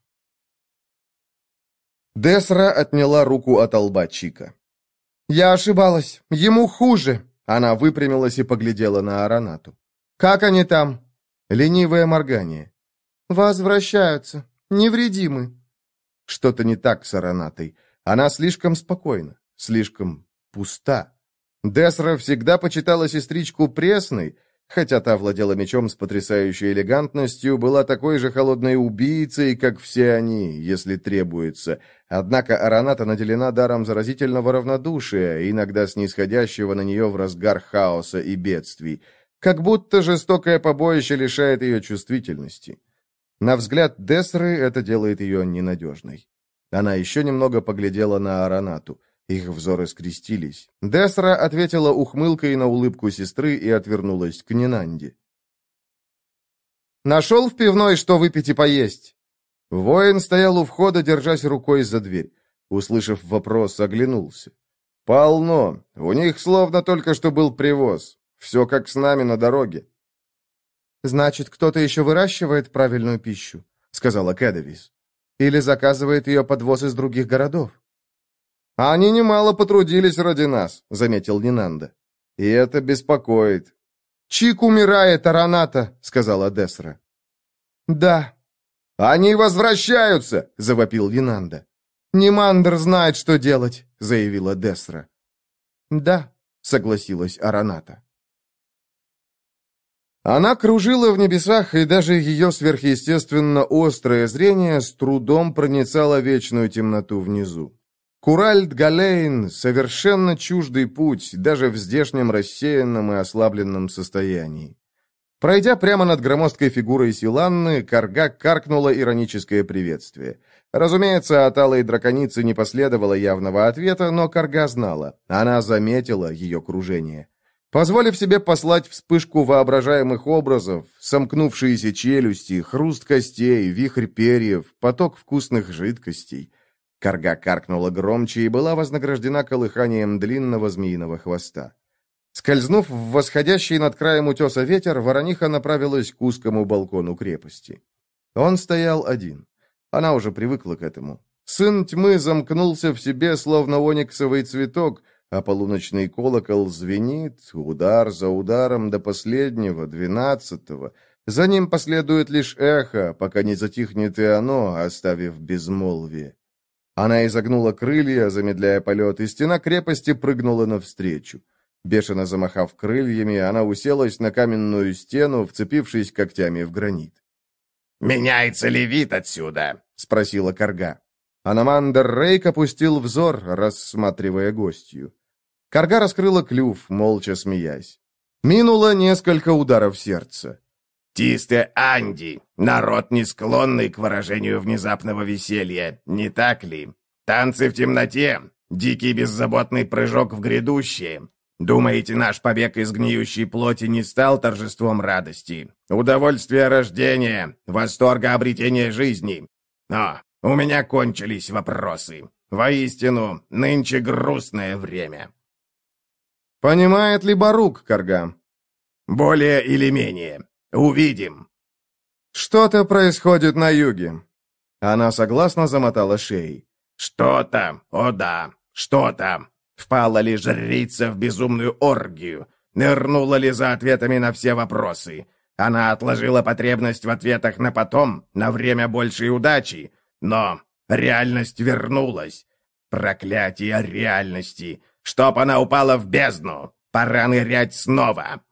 Десра отняла руку от лба Чика. «Я ошибалась. Ему хуже». Она выпрямилась и поглядела на Аронату. «Как они там?» Ленивое моргание. «Возвращаются. Невредимы». Что-то не так с Аронатой. Она слишком спокойна, слишком пуста. Десра всегда почитала сестричку пресной, хотя та владела мечом с потрясающей элегантностью, была такой же холодной убийцей, как все они, если требуется. Однако Ароната наделена даром заразительного равнодушия, иногда снисходящего на нее в разгар хаоса и бедствий. Как будто жестокое побоище лишает ее чувствительности. На взгляд Десры это делает ее ненадежной. Она еще немного поглядела на Аронату. Их взоры скрестились. Десра ответила ухмылкой на улыбку сестры и отвернулась к Нинанде. «Нашел в пивной, что выпить и поесть?» Воин стоял у входа, держась рукой за дверь. Услышав вопрос, оглянулся. «Полно. У них словно только что был привоз. Все как с нами на дороге». «Значит, кто-то еще выращивает правильную пищу», — сказала Кэдовис. «Или заказывает ее подвоз из других городов». «Они немало потрудились ради нас», — заметил Нинанда. «И это беспокоит». «Чик умирает, Ароната», — сказала Десра. «Да». «Они возвращаются!» — завопил Нинанда. «Нимандр знает, что делать», — заявила Десра. «Да», — согласилась Ароната. Она кружила в небесах, и даже ее сверхъестественно острое зрение с трудом проницало вечную темноту внизу. Куральд-Галейн — совершенно чуждый путь, даже в здешнем рассеянном и ослабленном состоянии. Пройдя прямо над громоздкой фигурой Силанны, Карга каркнула ироническое приветствие. Разумеется, от алой драконицы не последовало явного ответа, но Карга знала. Она заметила ее кружение. Позволив себе послать вспышку воображаемых образов, сомкнувшиеся челюсти, хруст костей, вихрь перьев, поток вкусных жидкостей, Карга каркнула громче и была вознаграждена колыханием длинного змеиного хвоста. Скользнув в восходящий над краем утеса ветер, ворониха направилась к узкому балкону крепости. Он стоял один. Она уже привыкла к этому. Сын тьмы замкнулся в себе, словно ониксовый цветок, а полуночный колокол звенит, удар за ударом до последнего, двенадцатого. За ним последует лишь эхо, пока не затихнет и оно, оставив безмолвие. Она изогнула крылья, замедляя полет, и стена крепости прыгнула навстречу. Бешено замахав крыльями, она уселась на каменную стену, вцепившись когтями в гранит. «Меняется ли вид отсюда?» — спросила Карга. Аномандер Рейк опустил взор, рассматривая гостью. Карга раскрыла клюв, молча смеясь. Минуло несколько ударов сердца. «Тисте Анди, народ, не склонный к выражению внезапного веселья, не так ли? Танцы в темноте, дикий беззаботный прыжок в грядущее. Думаете, наш побег из гниющей плоти не стал торжеством радости? Удовольствие рождения, восторга обретения жизни? Но у меня кончились вопросы. Воистину, нынче грустное время». «Понимает ли Барук, Карга?» «Более или менее. Увидим». «Что-то происходит на юге». Она согласно замотала шеей. «Что-то, о да, что-то. Впала ли жрица в безумную оргию? Нырнула ли за ответами на все вопросы? Она отложила потребность в ответах на потом, на время большей удачи. Но реальность вернулась. Проклятие реальности. Чтоб она упала в бездну. Пора нырять снова».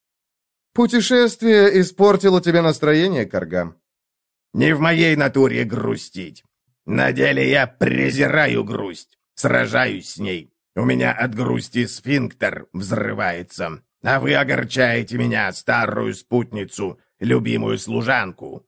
«Путешествие испортило тебе настроение, Карга?» «Не в моей натуре грустить. На деле я презираю грусть. Сражаюсь с ней. У меня от грусти сфинктер взрывается. А вы огорчаете меня, старую спутницу, любимую служанку».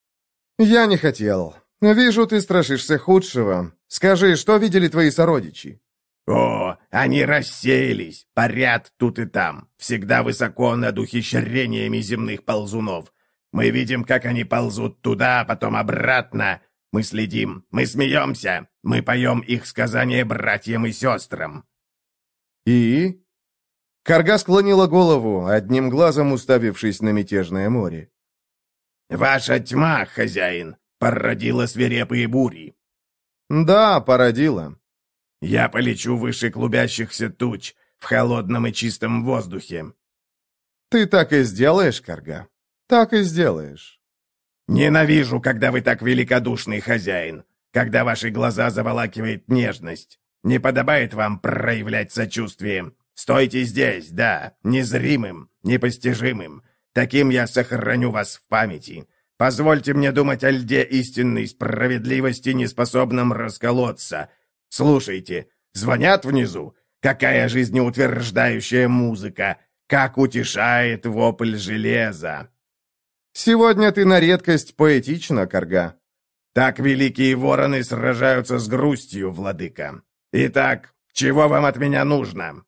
«Я не хотел. Вижу, ты страшишься худшего. Скажи, что видели твои сородичи?» «О, они рассеялись, парят тут и там, всегда высоко над ухищрениями земных ползунов. Мы видим, как они ползут туда, потом обратно. Мы следим, мы смеемся, мы поем их сказания братьям и сестрам». «И?» Карга склонила голову, одним глазом уставившись на мятежное море. «Ваша тьма, хозяин, породила свирепые бури». «Да, породила». «Я полечу выше клубящихся туч, в холодном и чистом воздухе». «Ты так и сделаешь, Карга? Так и сделаешь». «Ненавижу, когда вы так великодушный хозяин, когда ваши глаза заволакивает нежность. Не подобает вам проявлять сочувствие. Стойте здесь, да, незримым, непостижимым. Таким я сохраню вас в памяти. Позвольте мне думать о льде истинной справедливости, неспособном расколоться. Слушайте, звонят внизу. Какая жизнеутверждающая музыка! Как утешает вопль железа!» «Сегодня ты на редкость поэтична, Карга». «Так великие вороны сражаются с грустью, владыка. Итак, чего вам от меня нужно?»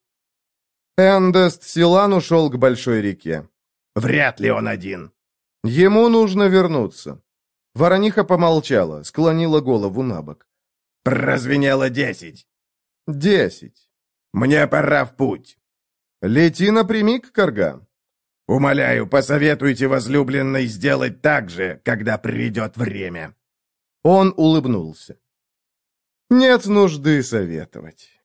Эндест Силан ушел к большой реке. «Вряд ли он один». «Ему нужно вернуться». Ворониха помолчала, склонила голову на бок. «Прозвенело десять». «Десять». «Мне пора в путь». «Лети напрямик, Карга». «Умоляю, посоветуйте возлюбленной сделать так же, когда придет время». Он улыбнулся. «Нет нужды советовать».